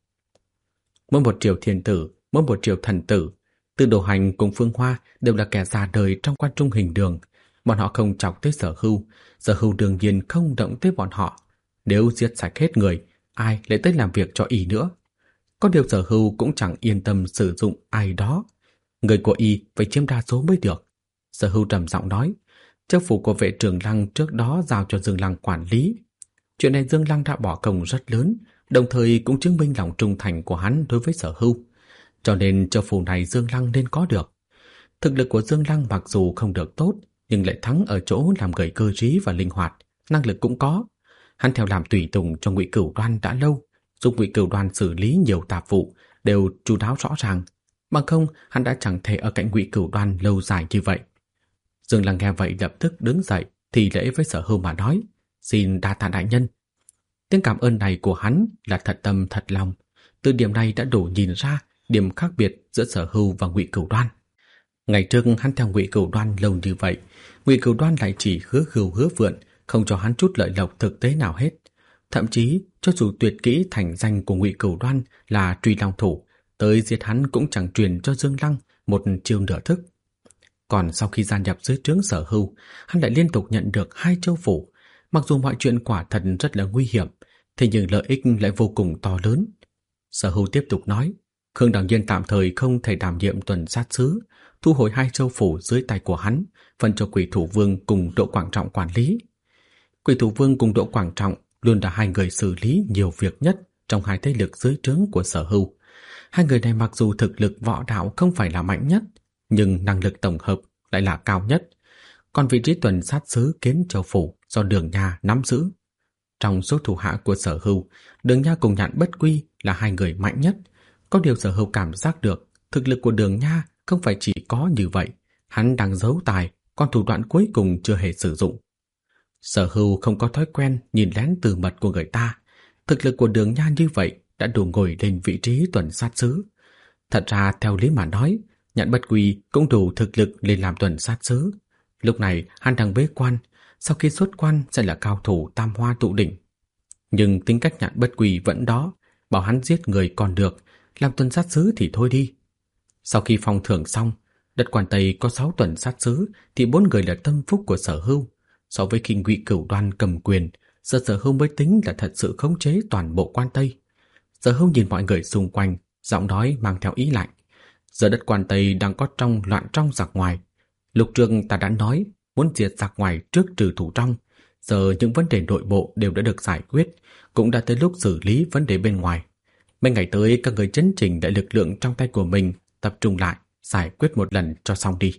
Mỗi một triều thiên tử, mỗi một triều thần tử, Tư Đồ Hành cùng Phương Hoa đều là kẻ già đời trong quan trung hình đường. Bọn họ không chọc tới Sở Hưu, Sở Hưu đương nhiên không động tới bọn họ. Nếu giết sạch hết người, ai lại tới làm việc cho y nữa? Có điều Sở Hưu cũng chẳng yên tâm sử dụng ai đó. Người của y phải chiếm đa số mới được. Sở Hưu trầm giọng nói, chức vụ của vệ trưởng Lăng trước đó giao cho Dương Lăng quản lý. Chuyện này Dương Lăng đã bỏ công rất lớn, đồng thời cũng chứng minh lòng trung thành của hắn đối với Sở Hưu. Cho nên chức vụ này Dương Lăng nên có được. Thực lực của Dương Lăng mặc dù không được tốt, nhưng lại thắng ở chỗ làm người cơ trí và linh hoạt, năng lực cũng có. Hắn theo làm tùy tùng cho Ngụy Cửu Đoan đã lâu, giúp Ngụy Cửu Đoan xử lý nhiều tạp vụ đều chu đáo rõ ràng, bằng không hắn đã chẳng thể ở cạnh Ngụy Cửu Đoan lâu dài như vậy. Dương Lăng nghe vậy lập tức đứng dậy, thì lễ với Sở Hưu mà nói, xin đa tạ đại nhân. Tiếng cảm ơn này của hắn là thật tâm thật lòng. Từ điểm này đã đủ nhìn ra điểm khác biệt giữa Sở Hưu và Ngụy Cửu Đoan. Ngày trước hắn theo Ngụy Cửu Đoan lâu như vậy, Ngụy Cửu Đoan lại chỉ hứa hưu hứa vượn, không cho hắn chút lợi lộc thực tế nào hết. Thậm chí cho dù tuyệt kỹ thành danh của Ngụy Cửu Đoan là truy long thủ, tới giết hắn cũng chẳng truyền cho Dương Lăng một chiêu nửa thức. Còn sau khi gia nhập dưới trướng Sở Hưu, hắn lại liên tục nhận được hai châu phủ. Mặc dù mọi chuyện quả thật rất là nguy hiểm, thế nhưng lợi ích lại vô cùng to lớn. Sở Hưu tiếp tục nói, Khương Đào Nhiên tạm thời không thể đảm nhiệm tuần sát sứ, thu hồi hai châu phủ dưới tay của hắn, phân cho Quỷ Thủ Vương cùng Đỗ Quảng Trọng quản lý. Quỷ Thủ Vương cùng Đỗ Quảng Trọng luôn là hai người xử lý nhiều việc nhất trong hai thế lực dưới trướng của Sở Hưu. Hai người này mặc dù thực lực võ đạo không phải là mạnh nhất, nhưng năng lực tổng hợp lại là cao nhất. còn vị trí tuần sát sứ Kiến Châu phủ do Đường Nha nắm giữ. Trong số thủ hạ của Sở Hưu, Đường Nha cùng Nhạn Bất Quy là hai người mạnh nhất. Có điều Sở Hưu cảm giác được thực lực của Đường Nha không phải chỉ có như vậy, hắn đang giấu tài, còn thủ đoạn cuối cùng chưa hề sử dụng. Sở Hưu không có thói quen nhìn lén từ mật của người ta. Thực lực của Đường Nha như vậy đã đủ ngồi lên vị trí tuần sát sứ. Thật ra theo lý mà nói, Nhạn Bất Quy cũng đủ thực lực lên làm tuần sát sứ. Lúc này hắn đang bế quan, sau khi xuất quan sẽ là cao thủ tam hoa tụ đỉnh. Nhưng tính cách Nhạn Bất Quy vẫn đó, bảo hắn giết người còn được, làm tuần sát sứ thì thôi đi. Sau khi phong thưởng xong, đất Quan Tây có sáu tuần sát sứ thì bốn người là tâm phúc của Sở Hưu. So với khi Ngụy Cửu Đoan cầm quyền, giờ Sở Hưu mới tính là thật sự khống chế toàn bộ Quan Tây. Sở Hưu nhìn mọi người xung quanh, giọng nói mang theo ý lạnh. Giờ đất Quan Tây đang có trong loạn trong giặc ngoài. Lục trường ta đã nói muốn diệt giặc ngoài trước trừ thủ trong. Giờ những vấn đề nội bộ đều đã được giải quyết, cũng đã tới lúc xử lý vấn đề bên ngoài. Mấy ngày tới các người chấn chỉnh đại lực lượng trong tay của mình, tập trung lại, giải quyết một lần cho xong đi.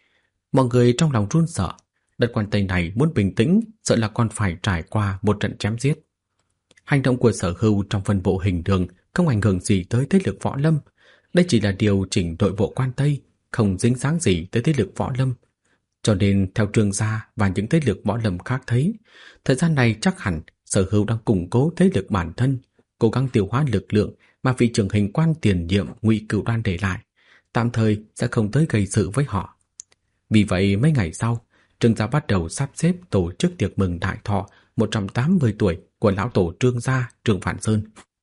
Mọi người trong lòng run sợ. Đất Quan Tây này muốn bình tĩnh, sợ là còn phải trải qua một trận chém giết. Hành động của Sở Hưu trong phân bộ hình đường không ảnh hưởng gì tới thế lực võ lâm. Đây chỉ là điều chỉnh nội bộ Quan Tây, không dính dáng gì tới thế lực võ lâm. Cho nên theo Trương gia và những thế lực võ lâm khác thấy, thời gian này chắc hẳn Sở Hưu đang củng cố thế lực bản thân, cố gắng tiêu hóa lực lượng mà vị trưởng hình quan tiền nhiệm Ngụy Cửu Đoan để lại, tạm thời sẽ không tới gây sự với họ. Vì vậy mấy ngày sau, Trương gia bắt đầu sắp xếp tổ chức tiệc mừng đại thọ một trăm tám mươi tuổi của lão tổ Trương gia Trương Vạn Sơn.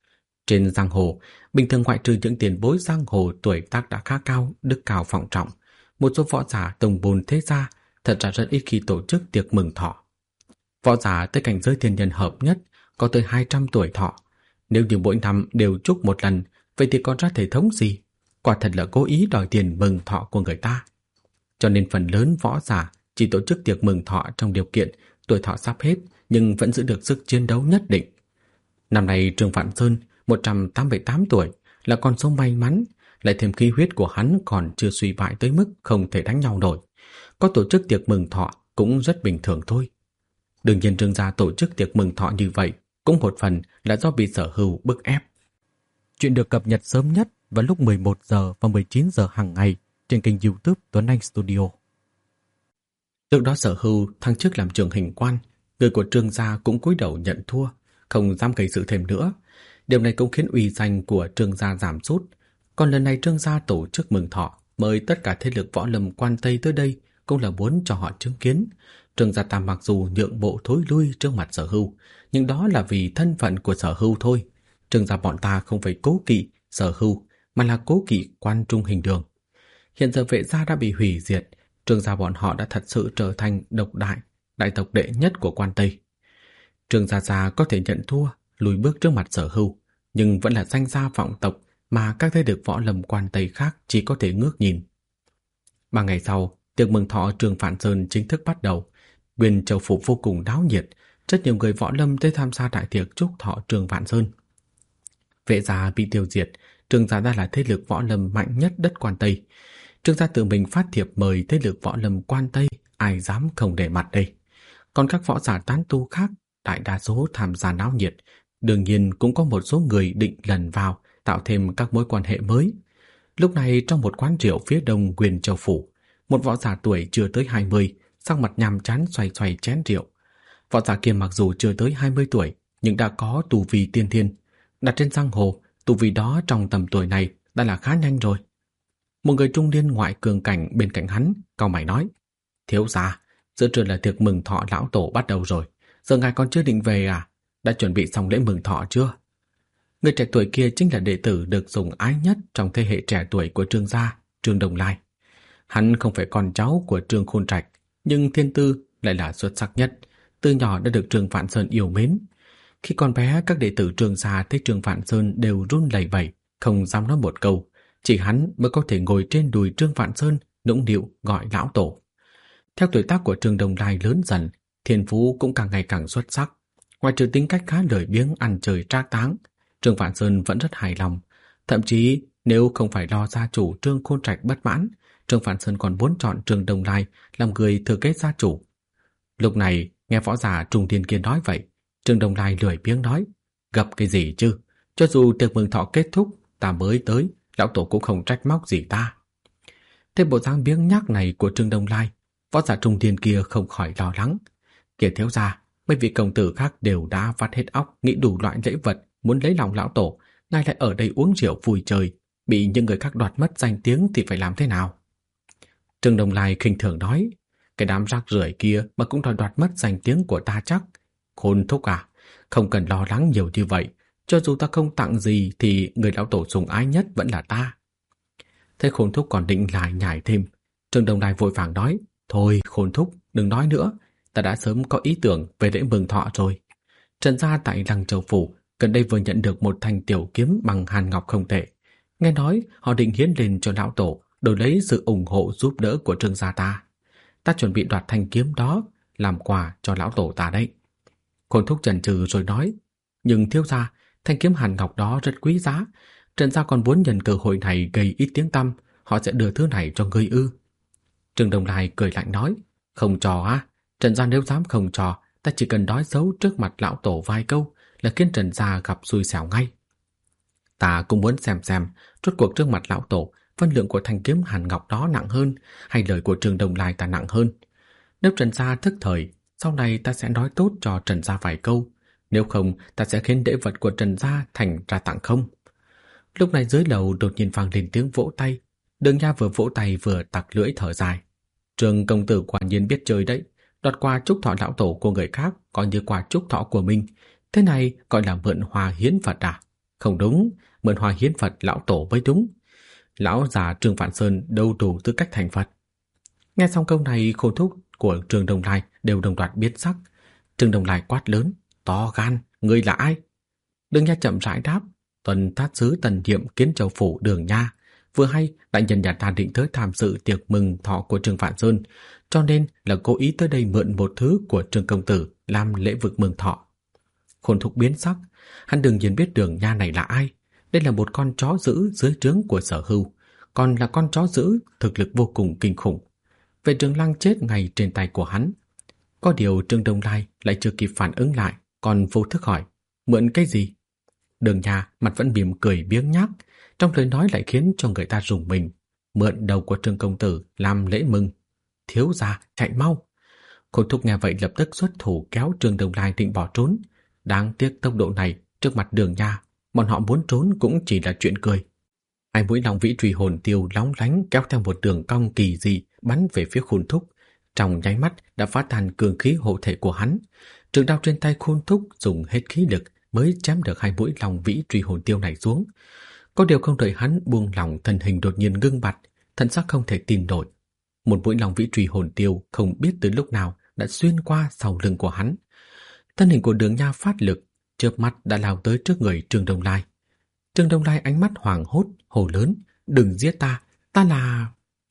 Trên giang hồ, bình thường ngoại trừ những tiền bối giang hồ tuổi tác đã khá cao, đức cao vọng trọng, một số võ giả tông bồn thế gia thật ra rất ít khi tổ chức tiệc mừng thọ. Võ giả tới cảnh giới thiên nhân hợp nhất có tới hai trăm tuổi thọ. Nếu như mỗi năm đều chúc một lần, vậy thì còn ra thể thống gì? Quả thật là cố ý đòi tiền mừng thọ của người ta. Cho nên phần lớn võ giả chỉ tổ chức tiệc mừng thọ trong điều kiện tuổi thọ sắp hết nhưng vẫn giữ được sức chiến đấu nhất định. Năm nay Trương Vạn Sơn một trăm tám mươi tám tuổi là con số may mắn, lại thêm khí huyết của hắn còn chưa suy bại tới mức không thể đánh nhau nổi. Có tổ chức tiệc mừng thọ cũng rất bình thường thôi. Đương nhiên Trương gia tổ chức tiệc mừng thọ như vậy cũng một phần là do bị Sở Hưu bức ép. Chuyện được cập nhật sớm nhất vào lúc mười một giờ và mười chín giờ hàng ngày trên kênh YouTube Tuấn Anh Studio. Trước đó Sở Hưu thăng chức làm trưởng hình quan, người của Trương gia cũng cúi đầu nhận thua, không dám gây sự thêm nữa. Điều này cũng khiến uy danh của Trương gia giảm sút. Còn lần này Trương gia tổ chức mừng thọ, mời tất cả thế lực võ lâm Quan Tây tới đây cũng là muốn cho họ chứng kiến. Trương gia ta mặc dù nhượng bộ thối lui trước mặt Sở Hưu, nhưng đó là vì thân phận của Sở Hưu thôi. Trương gia bọn ta không phải cố kỵ Sở Hưu, mà là cố kỵ Quan Trung hình đường. Hiện giờ Vệ gia đã bị hủy diệt, Trương gia bọn họ đã thật sự trở thành độc đại, đại tộc đệ nhất của Quan Tây. Trương gia gia có thể nhận thua, lùi bước trước mặt Sở Hưu, nhưng vẫn là danh gia vọng tộc mà các thế lực võ lâm Quan Tây khác chỉ có thể ngước nhìn. Ba ngày sau, tiệc mừng thọ Trương Vạn Sơn chính thức bắt đầu. Nguyên Châu phủ vô cùng náo nhiệt, rất nhiều người võ lâm tới tham gia đại tiệc chúc thọ Trương Vạn Sơn. Vệ gia bị tiêu diệt, Trương gia đã là thế lực võ lâm mạnh nhất đất Quan Tây. Trương gia tự mình phát thiệp mời thế lực võ lâm Quan Tây, ai dám không để mặt đây. Còn các võ giả tán tu khác, đại đa số tham gia náo nhiệt, đương nhiên cũng có một số người định lần vào, tạo thêm các mối quan hệ mới. Lúc này trong một quán rượu phía đông Nguyên Châu phủ, một võ giả tuổi chưa tới hai mươi, sắc mặt nhàm chán xoay xoay chén rượu. Võ giả kia mặc dù chưa tới hai mươi tuổi, nhưng đã có tu vi tiên thiên. Đặt trên giang hồ, tu vi đó trong tầm tuổi này đã là khá nhanh rồi. Một người trung niên ngoại cường cảnh bên cạnh hắn, cau mày nói: "Thiếu gia, giữa trưa là tiệc mừng thọ lão tổ bắt đầu rồi, giờ ngài còn chưa định về à? Đã chuẩn bị xong lễ mừng thọ chưa?" Người trẻ tuổi kia chính là đệ tử được sủng ái nhất trong thế hệ trẻ tuổi của Trương gia, Trương Đồng Lai. Hắn không phải con cháu của Trương Khôn Trạch, nhưng thiên tư lại là xuất sắc nhất, từ nhỏ đã được Trương Vạn Sơn yêu mến. Khi còn bé, các đệ tử Trương gia thấy Trương Vạn Sơn đều run lẩy bẩy, không dám nói một câu, chỉ hắn mới có thể ngồi trên đùi Trương Vạn Sơn, nũng nịu gọi lão tổ. Theo tuổi tác của Trương Đồng Lai lớn dần, thiên phú cũng càng ngày càng xuất sắc. Ngoài trừ tính cách khá lười biếng ăn chơi trác táng, Trương Vạn Sơn vẫn rất hài lòng. Thậm chí nếu không phải lo gia chủ Trương Khôn Trạch bất mãn, Trương Phạn Sơn còn muốn chọn Trương Đông Lai làm người thừa kế gia chủ. Lúc này nghe võ giả trung niên kia nói vậy, Trương Đông Lai lười biếng nói: "Gặp cái gì chứ? Cho dù tiệc mừng thọ kết thúc, ta mới tới, lão tổ cũng không trách móc gì ta." Thế bộ dáng biếng nhác này của Trương Đông Lai, võ giả trung niên kia không khỏi lo lắng. Kia thiếu gia, mấy vị công tử khác đều đã vắt hết óc nghĩ đủ loại lễ vật muốn lấy lòng lão tổ, nay lại ở đây uống rượu vui chơi, bị những người khác đoạt mất danh tiếng thì phải làm thế nào? Trương Đông Lai khinh thường nói: "Cái đám rác rưởi kia mà cũng đòi đoạt mất danh tiếng của ta chắc? Khôn thúc à, không cần lo lắng nhiều như vậy, cho dù ta không tặng gì thì người lão tổ sủng ái nhất vẫn là ta." Thế Khôn thúc còn định lại nhảy thêm, Trương Đông Lai vội vàng nói: "Thôi Khôn thúc, đừng nói nữa, ta đã sớm có ý tưởng về lễ mừng thọ rồi. Trần gia tại Lăng Châu phủ gần đây vừa nhận được một thanh tiểu kiếm bằng hàn ngọc không tệ. Nghe nói họ định hiến lên cho lão tổ đổi lấy sự ủng hộ giúp đỡ của Trương gia ta. Ta chuẩn bị đoạt thanh kiếm đó làm quà cho lão tổ ta đấy." Khôn thúc chần chừ rồi nói: "Nhưng thiếu gia, thanh kiếm hàn ngọc đó rất quý giá. Trần gia còn muốn nhân cơ hội này gây ít tiếng tăm, họ sẽ đưa thứ này cho ngươi ư?" Trương Đông Lai cười lạnh nói: "Không cho á? Trần gia nếu dám không cho, ta chỉ cần nói xấu trước mặt lão tổ vài câu là khiến Trần gia gặp xui xẻo ngay. Ta cũng muốn xem xem rốt cuộc trước mặt lão tổ phân lượng của thanh kiếm hàn ngọc đó nặng hơn hay lời của Trương Đông Lai ta nặng hơn. Nếu Trần gia thức thời, sau này ta sẽ nói tốt cho Trần gia vài câu, nếu không ta sẽ khiến lễ vật của Trần gia thành ra tặng không." Lúc này dưới lầu đột nhiên vang lên tiếng vỗ tay. Đường Nha vừa vỗ tay vừa tặc lưỡi thở dài: "Trương công tử quả nhiên biết chơi đấy, đoạt quà chúc thọ lão tổ của người khác coi như quà chúc thọ của mình, thế này gọi là mượn hoa hiến Phật à? Không đúng, mượn hoa hiến Phật lão tổ mới đúng. Lão già Trương Phạn Sơn đâu đủ tư cách thành Phật." Nghe xong câu này, Khôn thúc của Trương Đông Lai đều đồng loạt biến sắc. Trương Đông Lai quát lớn: "To gan, ngươi là ai?" Đường Nha chậm rãi đáp: "Tuần Thát sứ Tần Nhiệm Kiến Châu phủ Đường Nha. Vừa hay đại nhân nhà ta định tới tham dự tiệc mừng thọ của Trương Phạn Sơn, cho nên là cố ý tới đây mượn một thứ của Trương công tử làm lễ vực mừng thọ." Khôn thúc biến sắc, hắn đương nhiên biết Đường Nha này là ai. Đây là một con chó dữ dưới trướng của Sở Hưu, còn là con chó dữ thực lực vô cùng kinh khủng. Về Trường Lăng chết ngay trên tay của hắn. Có điều Trương Đông Lai lại chưa kịp phản ứng lại, còn vô thức hỏi: "Mượn cái gì?" Đường Nha mặt vẫn mỉm cười biếng nhác, trong lời nói lại khiến cho người ta rùng mình: "Mượn đầu của Trương công tử làm lễ mừng. Thiếu gia, chạy mau!" Khôn thúc nghe vậy lập tức xuất thủ kéo Trương Đông Lai định bỏ trốn. Đáng tiếc tốc độ này trước mặt Đường Nha, bọn họ muốn trốn cũng chỉ là chuyện cười. Hai mũi long vĩ truy hồn tiêu lóng lánh kéo theo một đường cong kỳ dị bắn về phía Khôn thúc, trong nháy mắt đã phá tan cường khí hộ thể của hắn. Trường đao trên tay Khôn thúc dùng hết khí lực mới chém được hai mũi long vĩ truy hồn tiêu này xuống. Có điều không đợi hắn buông lỏng, thân hình đột nhiên ngưng bặt, thần sắc không thể tin nổi. Một mũi long vĩ truy hồn tiêu không biết từ lúc nào đã xuyên qua sau lưng của hắn. Thân hình của Đường Nha phát lực, chớp mắt đã lao tới trước người Trương Đông Lai. Trương Đông Lai ánh mắt hoảng hốt, hô lớn: "Đừng giết ta, ta là..."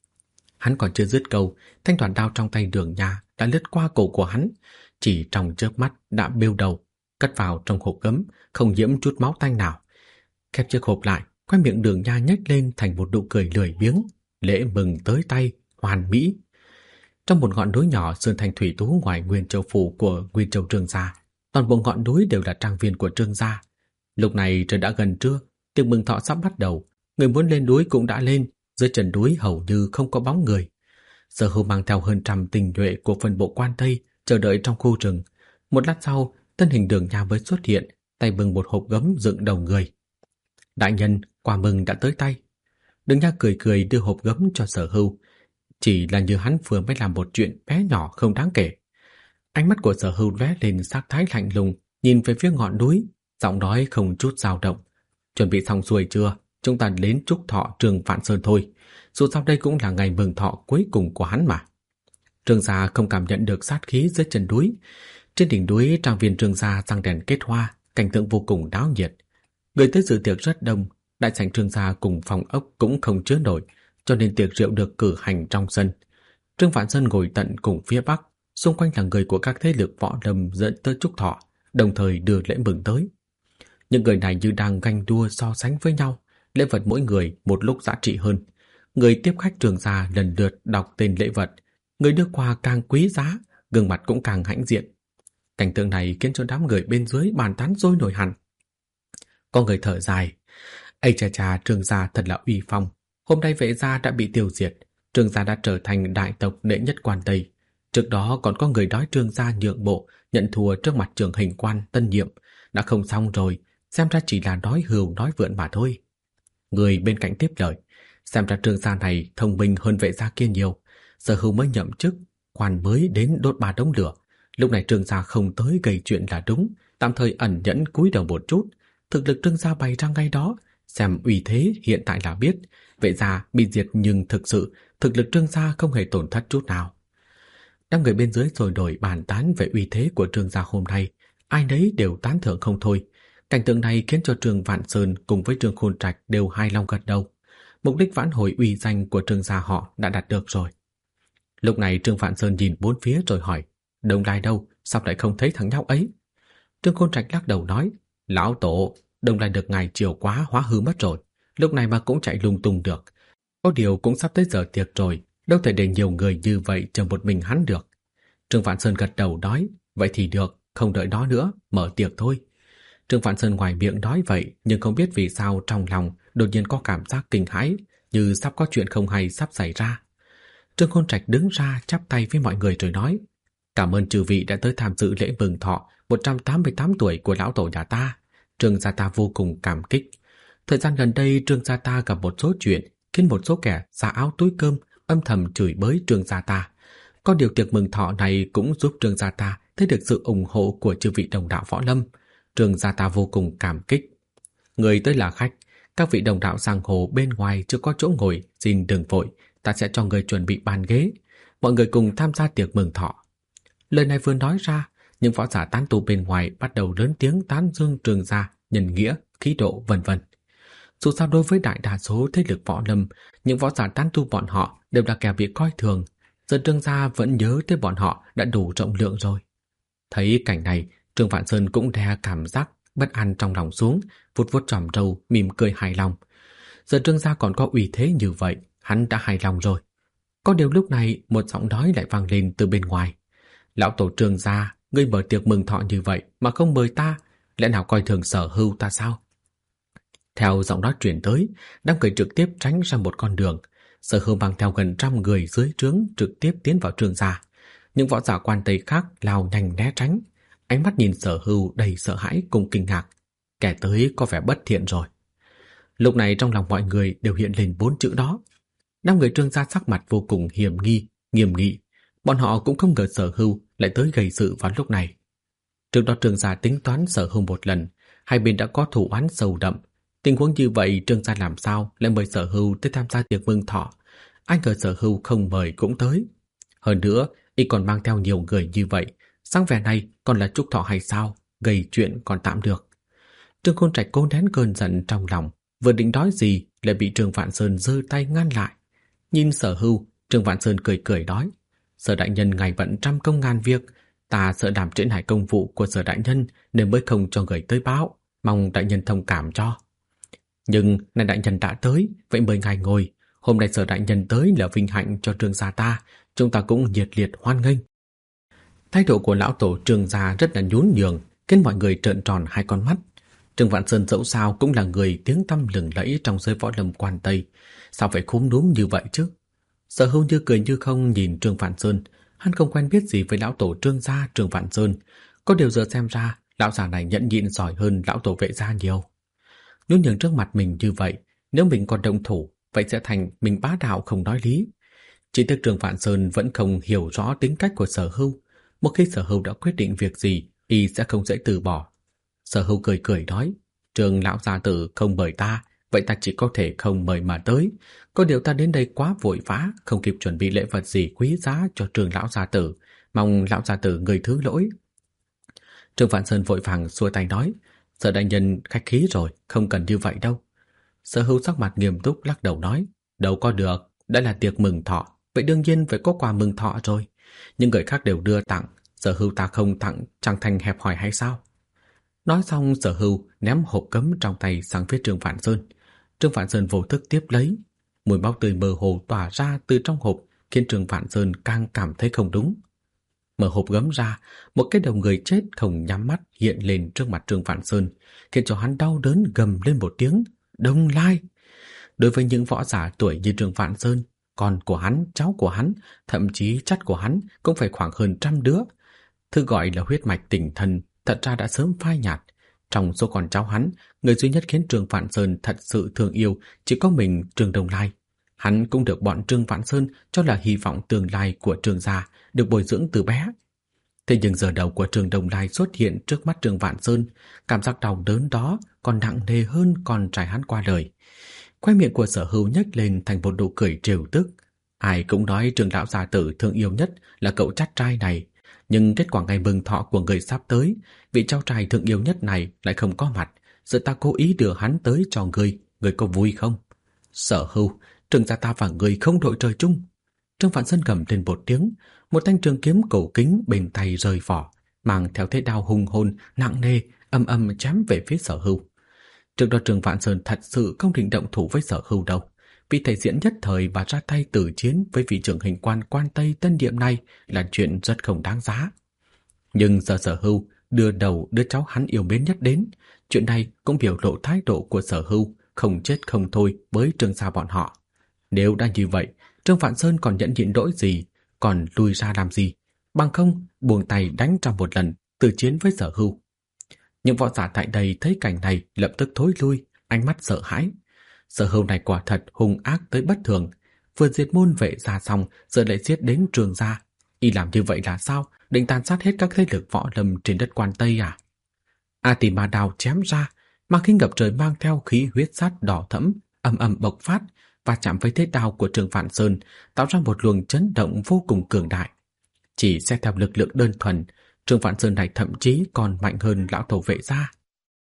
Hắn còn chưa dứt câu, thanh đoàn đao trong tay Đường Nha đã lướt qua cổ của hắn, chỉ trong chớp mắt đã bêu đầu, cất vào trong hộp gấm, không nhiễm chút máu tanh nào. Khép chiếc hộp lại, khoe miệng Đường Nha nhếch lên thành một nụ cười lười biếng: "Lễ mừng tới tay, hoàn mỹ." Trong một ngọn núi nhỏ sơn thanh thủy tú ngoài Nguyên Châu phủ của Nguyên Châu Trương gia, toàn bộ ngọn núi đều là trang viên của Trương gia. Lúc này trời đã gần trưa, tiệc mừng thọ sắp bắt đầu, người muốn lên núi cũng đã lên, dưới chân núi hầu như không có bóng người. Sở Hưu mang theo hơn trăm tinh nhuệ của phân bộ quan Tây chờ đợi trong khu rừng. Một lát sau, thân hình Đường Nha mới xuất hiện, tay bưng một hộp gấm dựng đầu người. "Đại nhân, quà mừng đã tới tay." Đường Nha cười cười đưa hộp gấm cho Sở Hưu, chỉ là như hắn vừa mới làm một chuyện bé nhỏ không đáng kể. Ánh mắt của Sở Hưu lóe lên sắc thái lạnh lùng, nhìn về phía ngọn núi, giọng nói không chút dao động: "Chuẩn bị xong xuôi chưa? Chúng ta đến chúc thọ Trương Phạn Sơn thôi. Dù sao đây cũng là ngày mừng thọ cuối cùng của hắn mà." Trương gia không cảm nhận được sát khí dưới chân núi. Trên đỉnh núi trang viên Trương gia răng đèn kết hoa, cảnh tượng vô cùng náo nhiệt. Người tới dự tiệc rất đông, đại sảnh Trương gia cùng phòng ốc cũng không chứa nổi, cho nên tiệc rượu được cử hành trong sân. Trương Phạn Sơn ngồi tận cùng phía bắc, xung quanh là người của các thế lực võ lâm dẫn tới chúc thọ, đồng thời đưa lễ mừng tới. Những người này như đang ganh đua so sánh với nhau, lễ vật mỗi người một lúc giá trị hơn. Người tiếp khách Trương gia lần lượt đọc tên lễ vật, người đưa quà càng quý giá, gương mặt cũng càng hãnh diện. Cảnh tượng này khiến cho đám người bên dưới bàn tán sôi nổi hẳn. Có người thở dài, ây cha cha, Trương gia thật là uy phong, hôm nay Vệ gia đã bị tiêu diệt, Trương gia đã trở thành đại tộc đệ nhất quan Tây. Trước đó còn có người nói Trương gia nhượng bộ, nhận thua trước mặt Trường Hình quan tân nhiệm, đã không xong rồi, xem ra chỉ là nói hưu nói vượn mà thôi. Người bên cạnh tiếp lời, xem ra Trương gia này thông minh hơn Vệ gia kia nhiều, Sở Hưu mới nhậm chức, quan mới đến đốt ba đống lửa. Lúc này Trương gia không tới gây chuyện là đúng, tạm thời ẩn nhẫn cúi đầu một chút. Thực lực Trương gia bày ra ngay đó, xem uy thế hiện tại là biết. Vệ gia bị diệt nhưng thực sự thực lực Trương gia không hề tổn thất chút nào. Đám người bên dưới rồi đổi bàn tán về uy thế của Trương gia hôm nay, ai nấy đều tán thưởng không thôi. Cảnh tượng này khiến cho Trương Vạn Sơn cùng với Trương Khôn Trạch đều hài lòng gật đầu. Mục đích vãn hồi uy danh của Trương gia họ đã đạt được rồi. Lúc này Trương Vạn Sơn nhìn bốn phía rồi hỏi, Đông Lai đâu, sao lại không thấy thằng nhóc ấy? Trương Khôn Trạch lắc đầu nói, lão tổ, Đông Lai được ngài chiều quá hóa hư mất rồi, lúc này mà cũng chạy lung tung được. Có điều cũng sắp tới giờ tiệc rồi, đâu thể để nhiều người như vậy chờ một mình hắn được. Trương Vạn Sơn gật đầu nói, vậy thì được, không đợi đó nữa, mở tiệc thôi. Trương Vạn Sơn ngoài miệng nói vậy, nhưng không biết vì sao trong lòng đột nhiên có cảm giác kinh hãi, như sắp có chuyện không hay sắp xảy ra. Trương Khôn Trạch đứng ra chắp tay với mọi người rồi nói, cảm ơn chư vị đã tới tham dự lễ mừng thọ một trăm tám mươi tám tuổi của lão tổ nhà ta. Trương gia ta vô cùng cảm kích. Thời gian gần đây Trương gia ta gặp một số chuyện khiến một số kẻ xả áo túi cơm âm thầm chửi bới Trương gia ta. Có điều tiệc mừng thọ này cũng giúp Trương gia ta thấy được sự ủng hộ của chư vị đồng đạo võ lâm. Trương gia ta vô cùng cảm kích. Người tới là khách, các vị đồng đạo giang hồ bên ngoài chưa có chỗ ngồi, xin đừng vội, ta sẽ cho người chuẩn bị bàn ghế. Mọi người cùng tham gia tiệc mừng thọ. Lời này vừa nói ra, những võ giả tán tu bên ngoài bắt đầu lớn tiếng tán dương Trương gia, nhân nghĩa, khí độ vân vân. Dù sao đối với đại đa số thế lực võ lâm, những võ giả tán tu bọn họ đều là kẻ bị coi thường. Giờ Trương gia vẫn nhớ tới bọn họ đã đủ rộng lượng rồi. Thấy cảnh này, Trương Vạn Sơn cũng đè cảm giác bất an trong lòng xuống, vuốt vuốt chòm râu, mỉm cười hài lòng. Giờ Trương gia còn có uy thế như vậy, hắn đã hài lòng rồi. Có điều lúc này một giọng nói lại vang lên từ bên ngoài. Lão tổ Trương gia, ngươi mở tiệc mừng thọ như vậy mà không mời ta, lẽ nào coi thường Sở Hưu ta sao? Theo giọng nói truyền tới, đám người trực tiếp tránh ra một con đường. Sở Hưu mang theo gần trăm người dưới trướng trực tiếp tiến vào Trương gia. Những võ giả quan Tây khác lao nhanh né tránh, ánh mắt nhìn Sở Hưu đầy sợ hãi cùng kinh ngạc. Kẻ tới có vẻ bất thiện rồi. Lúc này trong lòng mọi người đều hiện lên bốn chữ đó. Năm người Trương gia sắc mặt vô cùng hiểm nghi, nghiêm nghị. Bọn họ cũng không ngờ Sở Hưu lại tới gây sự vào lúc này. Trước đó Trương gia tính toán Sở Hưu một lần, hai bên đã có thù oán sâu đậm. Tình huống như vậy Trương gia làm sao lại mời Sở Hưu tới tham gia tiệc mừng thọ? Ai ngờ Sở Hưu không mời cũng tới. Hơn nữa, y còn mang theo nhiều người như vậy, sáng vẻ này còn là chúc thọ hay sao? Gây chuyện còn tạm được. Trương Khôn Trạch cố nén cơn giận trong lòng, vừa định nói gì lại bị Trương Vạn Sơn giơ tay ngăn lại. Nhìn Sở Hưu, Trương Vạn Sơn cười cười nói, Sở đại nhân ngài bận trăm công ngàn việc, ta sợ làm trễ nải công vụ của Sở đại nhân nên mới không cho người tới báo, mong đại nhân thông cảm cho. Nhưng nay đại nhân đã tới, vậy mời ngài ngồi. Hôm nay Sở đại nhân tới là vinh hạnh cho Trương gia ta, chúng ta cũng nhiệt liệt hoan nghênh. Thái độ của lão tổ Trương gia rất là nhún nhường, khiến mọi người trợn tròn hai con mắt. Trương Vạn Sơn dẫu sao cũng là người tiếng tăm lừng lẫy trong giới võ lâm quan Tây, sao phải khúm núm như vậy chứ? Sở Hưu như cười như không nhìn Trương Vạn Sơn, hắn không quen biết gì với lão tổ Trương gia Trương Vạn Sơn, có điều giờ xem ra lão già này nhẫn nhịn giỏi hơn lão tổ Vệ gia nhiều. Nhún nhường trước mặt mình như vậy, nếu mình còn động thủ, vậy sẽ thành mình bá đạo không nói lý. Chỉ tiếc Trương Vạn Sơn vẫn không hiểu rõ tính cách của Sở Hưu. Một khi Sở Hưu đã quyết định việc gì, y sẽ không dễ từ bỏ. Sở Hưu cười cười nói, Trương lão gia tử không mời ta, vậy ta chỉ có thể không mời mà tới. Có điều ta đến đây quá vội vã, không kịp chuẩn bị lễ vật gì quý giá cho Trương lão gia tử, mong lão gia tử người thứ lỗi. Trương Vạn Sơn vội vàng xua tay nói, Sở đại nhân khách khí rồi, không cần như vậy đâu. Sở Hưu sắc mặt nghiêm túc lắc đầu nói, đâu có được, đã là tiệc mừng thọ, vậy đương nhiên phải có quà mừng thọ rồi. Nhưng người khác đều đưa tặng, Sở Hưu ta không tặng chẳng thành hẹp hòi hay sao? Nói xong Sở Hưu ném hộp cấm trong tay sang phía Trương Vạn Sơn. Trương Vạn Sơn vô thức tiếp lấy. Mùi máu tươi mơ hồ tỏa ra từ trong hộp khiến Trương Vạn Sơn càng cảm thấy không đúng. Mở hộp gấm ra, một cái đầu người chết không nhắm mắt hiện lên trước mặt Trương Vạn Sơn, khiến cho hắn đau đớn gầm lên một tiếng, Đông Lai. Đối với những võ giả tuổi như Trương Vạn Sơn, con của hắn, cháu của hắn, thậm chí chắt của hắn cũng phải khoảng hơn trăm đứa. Thứ gọi là huyết mạch tình thân thật ra đã sớm phai nhạt. Trong số con cháu hắn, người duy nhất khiến Trương Vạn Sơn thật sự thương yêu chỉ có mình Trương Đông Lai. Hắn cũng được bọn Trương Vạn Sơn cho là hy vọng tương lai của Trương gia, được bồi dưỡng từ bé. Thế nhưng giờ đầu của Trương Đông Lai xuất hiện trước mắt Trương Vạn Sơn, cảm giác đau đớn đó còn nặng nề hơn con trai hắn qua đời. Khoe miệng của Sở Hưu nhếch lên thành một nụ cười trêu tức. Ai cũng nói Trương lão gia tử thương yêu nhất là cậu chắt trai này, nhưng kết quả ngày mừng thọ của người sắp tới, vị cháu trai thương yêu nhất này lại không có mặt, giờ ta cố ý đưa hắn tới cho ngươi, ngươi có vui không? Sở Hưu, Trương gia ta và ngươi không đội trời chung. Trương Vạn Sơn gầm lên một tiếng, một thanh trường kiếm cổ kính bên tay rời vỏ, mang theo thế đao hùng hồn nặng nề âm âm chém về phía Sở Hưu. Trước đó Trương Vạn Sơn thật sự không định động thủ với Sở Hưu đâu, vì thể diễn nhất thời và ra tay tử chiến với vị trưởng hình quan quan Tây Tân Điệm này là chuyện rất không đáng giá. Nhưng giờ Sở Hưu đưa đầu đứa cháu hắn yêu mến nhất đến, chuyện này cũng biểu lộ thái độ của Sở Hưu không chết không thôi với Trương gia bọn họ. Nếu đã như vậy, Trương Vạn Sơn còn nhẫn nhịn nỗi gì, còn lùi ra làm gì, bằng không buông tay đánh trong một lần tử chiến với Sở Hưu. Những võ giả tại đây thấy cảnh này lập tức thối lui, ánh mắt sợ hãi. Sở Hưu này quả thật hung ác tới bất thường, vừa diệt môn vệ gia xong giờ lại giết đến Trương gia. Y làm như vậy là sao? Định tàn sát hết các thế lực võ lâm trên đất Quan Tây à? A Tỳ Ma đao chém ra, mà khi ngập trời mang theo khí huyết sát đỏ thẫm ầm ầm bộc phát và chạm với thế đao của Trương Vạn Sơn, tạo ra một luồng chấn động vô cùng cường đại. Chỉ xét theo lực lượng đơn thuần, Trương Vạn Sơn này thậm chí còn mạnh hơn lão tổ vệ gia.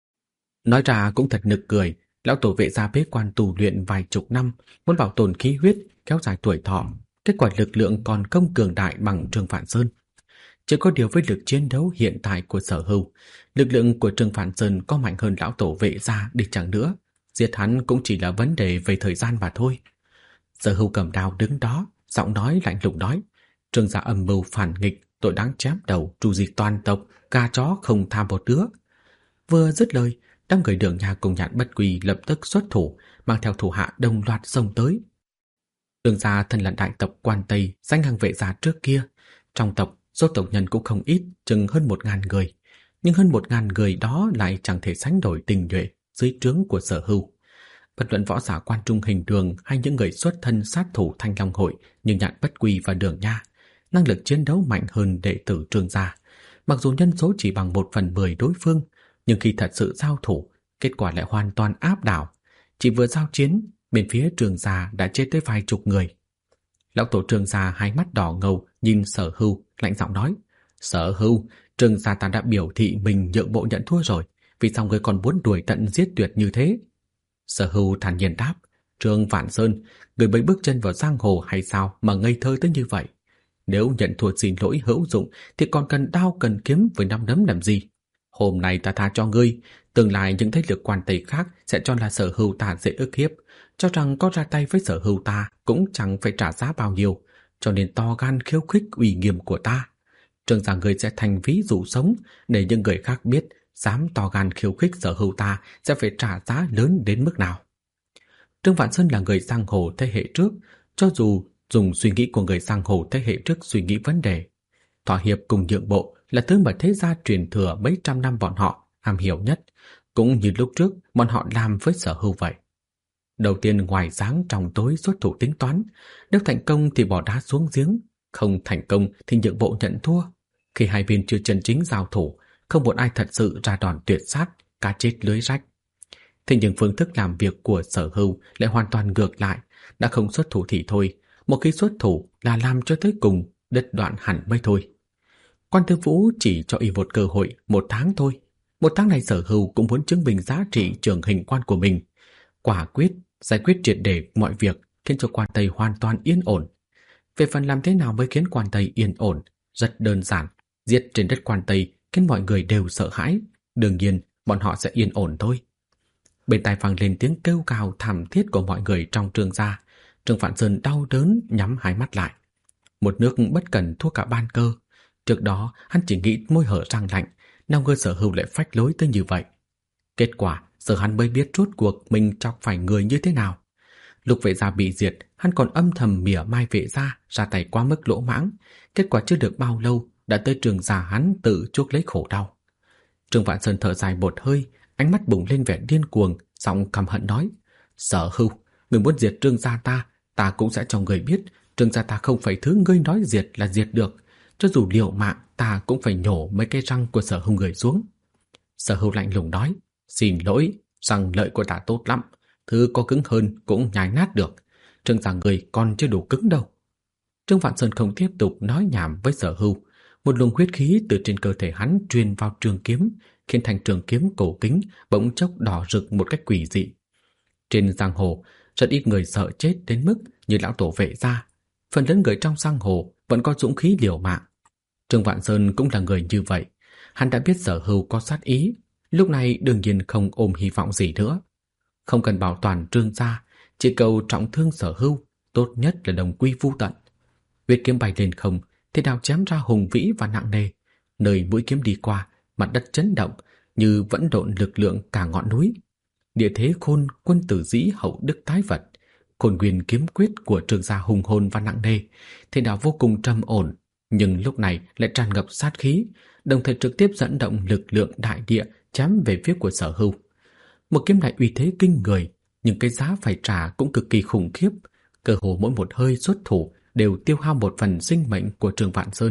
Nói ra cũng thật nực cười, lão tổ vệ gia bế quan tu luyện vài chục năm, muốn bảo tồn khí huyết, kéo dài tuổi thọ, kết quả lực lượng còn không cường đại bằng Trương Vạn Sơn. Chỉ có điều với lực chiến đấu hiện tại của Sở Hưu, lực lượng của Trương Vạn Sơn có mạnh hơn lão tổ vệ gia đi chẳng nữa, giết hắn cũng chỉ là vấn đề về thời gian mà thôi. Sở Hưu cầm đao đứng đó, giọng nói lạnh lùng nói, Trương gia âm mưu phản nghịch, tội đáng chém đầu, tru diệt toàn tộc, gà chó không tha một đứa. Vừa dứt lời, đám người Đường Nha cùng Nhạn Bất Quỳ lập tức xuất thủ, mang theo thủ hạ đồng loạt xông tới. Đường gia thân là đại tộc Quan Tây, danh hàng vệ gia trước kia, trong tộc số tộc nhân cũng không ít, chừng hơn một ngàn người, nhưng hơn một ngàn người đó lại chẳng thể sánh đổi tình nhuệ dưới trướng của Sở Hưu. Bất luận võ giả Quan Trung Hình Đường hay những người xuất thân sát thủ Thanh Long hội như Nhạn Bất Quỳ và Đường Nha, năng lực chiến đấu mạnh hơn đệ tử Trương gia. Mặc dù nhân số chỉ bằng một phần mười đối phương, nhưng khi thật sự giao thủ, kết quả lại hoàn toàn áp đảo. Chỉ vừa giao chiến, bên phía Trương gia đã chết tới vài chục người. Lão tổ Trương gia hai mắt đỏ ngầu nhìn Sở Hưu, lạnh giọng nói: Sở Hưu, Trương gia ta đã biểu thị mình nhượng bộ nhận thua rồi, vì sao ngươi còn muốn đuổi tận giết tuyệt như thế? Sở Hưu thản nhiên đáp: Trương Vạn Sơn, ngươi mới bước chân vào giang hồ hay sao mà ngây thơ tới như vậy? Nếu nhận thua xin lỗi hữu dụng thì còn cần đao cần kiếm với năm đấm làm gì? Hôm nay ta tha cho ngươi, tương lai những thế lực Quan Tây khác sẽ cho là Sở Hưu ta dễ ức hiếp, cho rằng có ra tay với Sở Hưu ta cũng chẳng phải trả giá bao nhiêu, cho nên to gan khiêu khích uy nghiêm của ta. Trương gia ngươi sẽ thành ví dụ sống để những người khác biết dám to gan khiêu khích Sở Hưu ta sẽ phải trả giá lớn đến mức nào. Trương Vạn Sơn là người giang hồ thế hệ trước, cho dù dùng suy nghĩ của người giang hồ thế hệ trước suy nghĩ vấn đề, thỏa hiệp cùng nhượng bộ là thứ mà thế gia truyền thừa mấy trăm năm bọn họ am hiểu nhất, cũng như lúc trước bọn họ làm với Sở Hưu vậy. Đầu tiên ngoài dáng trong tối xuất thủ tính toán, nếu thành công thì bỏ đá xuống giếng, không thành công thì nhượng bộ nhận thua. Khi hai bên chưa chân chính giao thủ, không một ai thật sự ra đòn tuyệt sát, cá chết lưới rách. Thế nhưng phương thức làm việc của Sở Hưu lại hoàn toàn ngược lại, đã không xuất thủ thì thôi, một khi xuất thủ là làm cho tới cùng, đứt đoạn hẳn mới thôi. Quan Tư Vũ chỉ cho y một cơ hội một tháng thôi. Một tháng này Sở Hưu cũng muốn chứng minh giá trị trưởng hình quan của mình. Quả quyết, giải quyết triệt để mọi việc, khiến cho Quan Tây hoàn toàn yên ổn. Về phần làm thế nào mới khiến Quan Tây yên ổn, rất đơn giản. Giết trên đất Quan Tây khiến mọi người đều sợ hãi. Đương nhiên, bọn họ sẽ yên ổn thôi. Bên tai vang lên tiếng kêu gào thảm thiết của mọi người trong Trương gia. Trương Vạn Sơn đau đớn nhắm hai mắt lại. Một nước bất cần thua cả ban cơ. Trước đó hắn chỉ nghĩ môi hở răng lạnh, nào ngờ Sở Hưu lại phách lối tới như vậy. Kết quả giờ hắn mới biết rốt cuộc mình chọc phải người như thế nào. Lục Vệ gia bị diệt, hắn còn âm thầm mỉa mai Vệ gia ra tay quá mức lỗ mãng. Kết quả chưa được bao lâu đã tới Trương gia hắn tự chuốc lấy khổ đau. Trương Vạn Sơn thở dài một hơi, ánh mắt bùng lên vẻ điên cuồng, giọng căm hận nói: Sở Hưu, người muốn diệt Trương gia ta, ta cũng sẽ cho người biết Trương gia ta không phải thứ ngươi nói diệt là diệt được. Cho dù liều mạng, ta cũng phải nhổ mấy cái răng của Sở Hưu người xuống. Sở Hưu lạnh lùng nói: Xin lỗi, răng lợi của ta tốt lắm, thứ có cứng hơn cũng nhai nát được. Trương gia người còn chưa đủ cứng đâu. Trương Vạn Sơn không tiếp tục nói nhảm với Sở Hưu. Một luồng huyết khí từ trên cơ thể hắn truyền vào trường kiếm, khiến thanh trường kiếm cổ kính bỗng chốc đỏ rực một cách quỷ dị. Trên giang hồ, rất ít người sợ chết đến mức như lão tổ Vệ gia. Phần lớn người trong giang hồ vẫn có dũng khí liều mạng. Trương Vạn Sơn cũng là người như vậy. Hắn đã biết Sở Hưu có sát ý, lúc này đương nhiên không ôm hy vọng gì nữa. Không cần bảo toàn Trương gia, chỉ cầu trọng thương Sở Hưu, tốt nhất là đồng quy vu tận. Huyết kiếm bay lên không, thế đao chém ra hùng vĩ và nặng nề. Nơi mũi kiếm đi qua, mặt đất chấn động như vẫn độn lực lượng cả ngọn núi. Địa thế khôn quân tử dĩ hậu đức tái vật, Khôn Nguyên kiếm quyết của Trương gia hùng hồn và nặng nề, thế đao vô cùng trầm ổn, nhưng lúc này lại tràn ngập sát khí, đồng thời trực tiếp dẫn động lực lượng đại địa chém về phía của Sở Hưu. Một kiếm này uy thế kinh người, nhưng cái giá phải trả cũng cực kỳ khủng khiếp. Cơ hồ mỗi một hơi xuất thủ đều tiêu hao một phần sinh mệnh của Trương Vạn Sơn.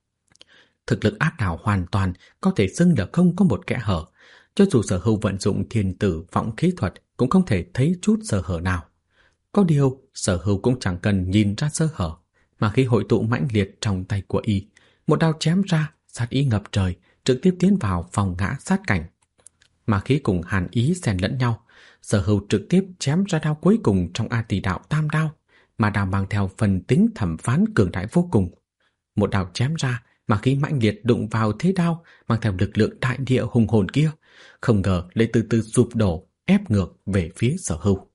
Thực lực áp đảo hoàn toàn, có thể xưng là không có một kẽ hở. Cho dù Sở Hưu vận dụng thiên tử vọng khí thuật cũng không thể thấy chút sơ hở nào. Có điều Sở Hưu cũng chẳng cần nhìn ra sơ hở, mà khi hội tụ mãnh liệt trong tay của y, một đao chém ra, sát ý ngập trời, trực tiếp tiến vào phòng ngã sát cảnh. Mà khí cùng hàn ý xen lẫn nhau, Sở Hưu trực tiếp chém ra đao cuối cùng trong A Tỷ Đạo Tam Đao, mà đao mang theo phần tính thẩm phán cường đại vô cùng. Một đao chém ra, mà khí mãnh liệt đụng vào thế đao mang theo lực lượng đại địa hùng hồn kia, không ngờ lại từ từ sụp đổ, ép ngược về phía Sở Hưu.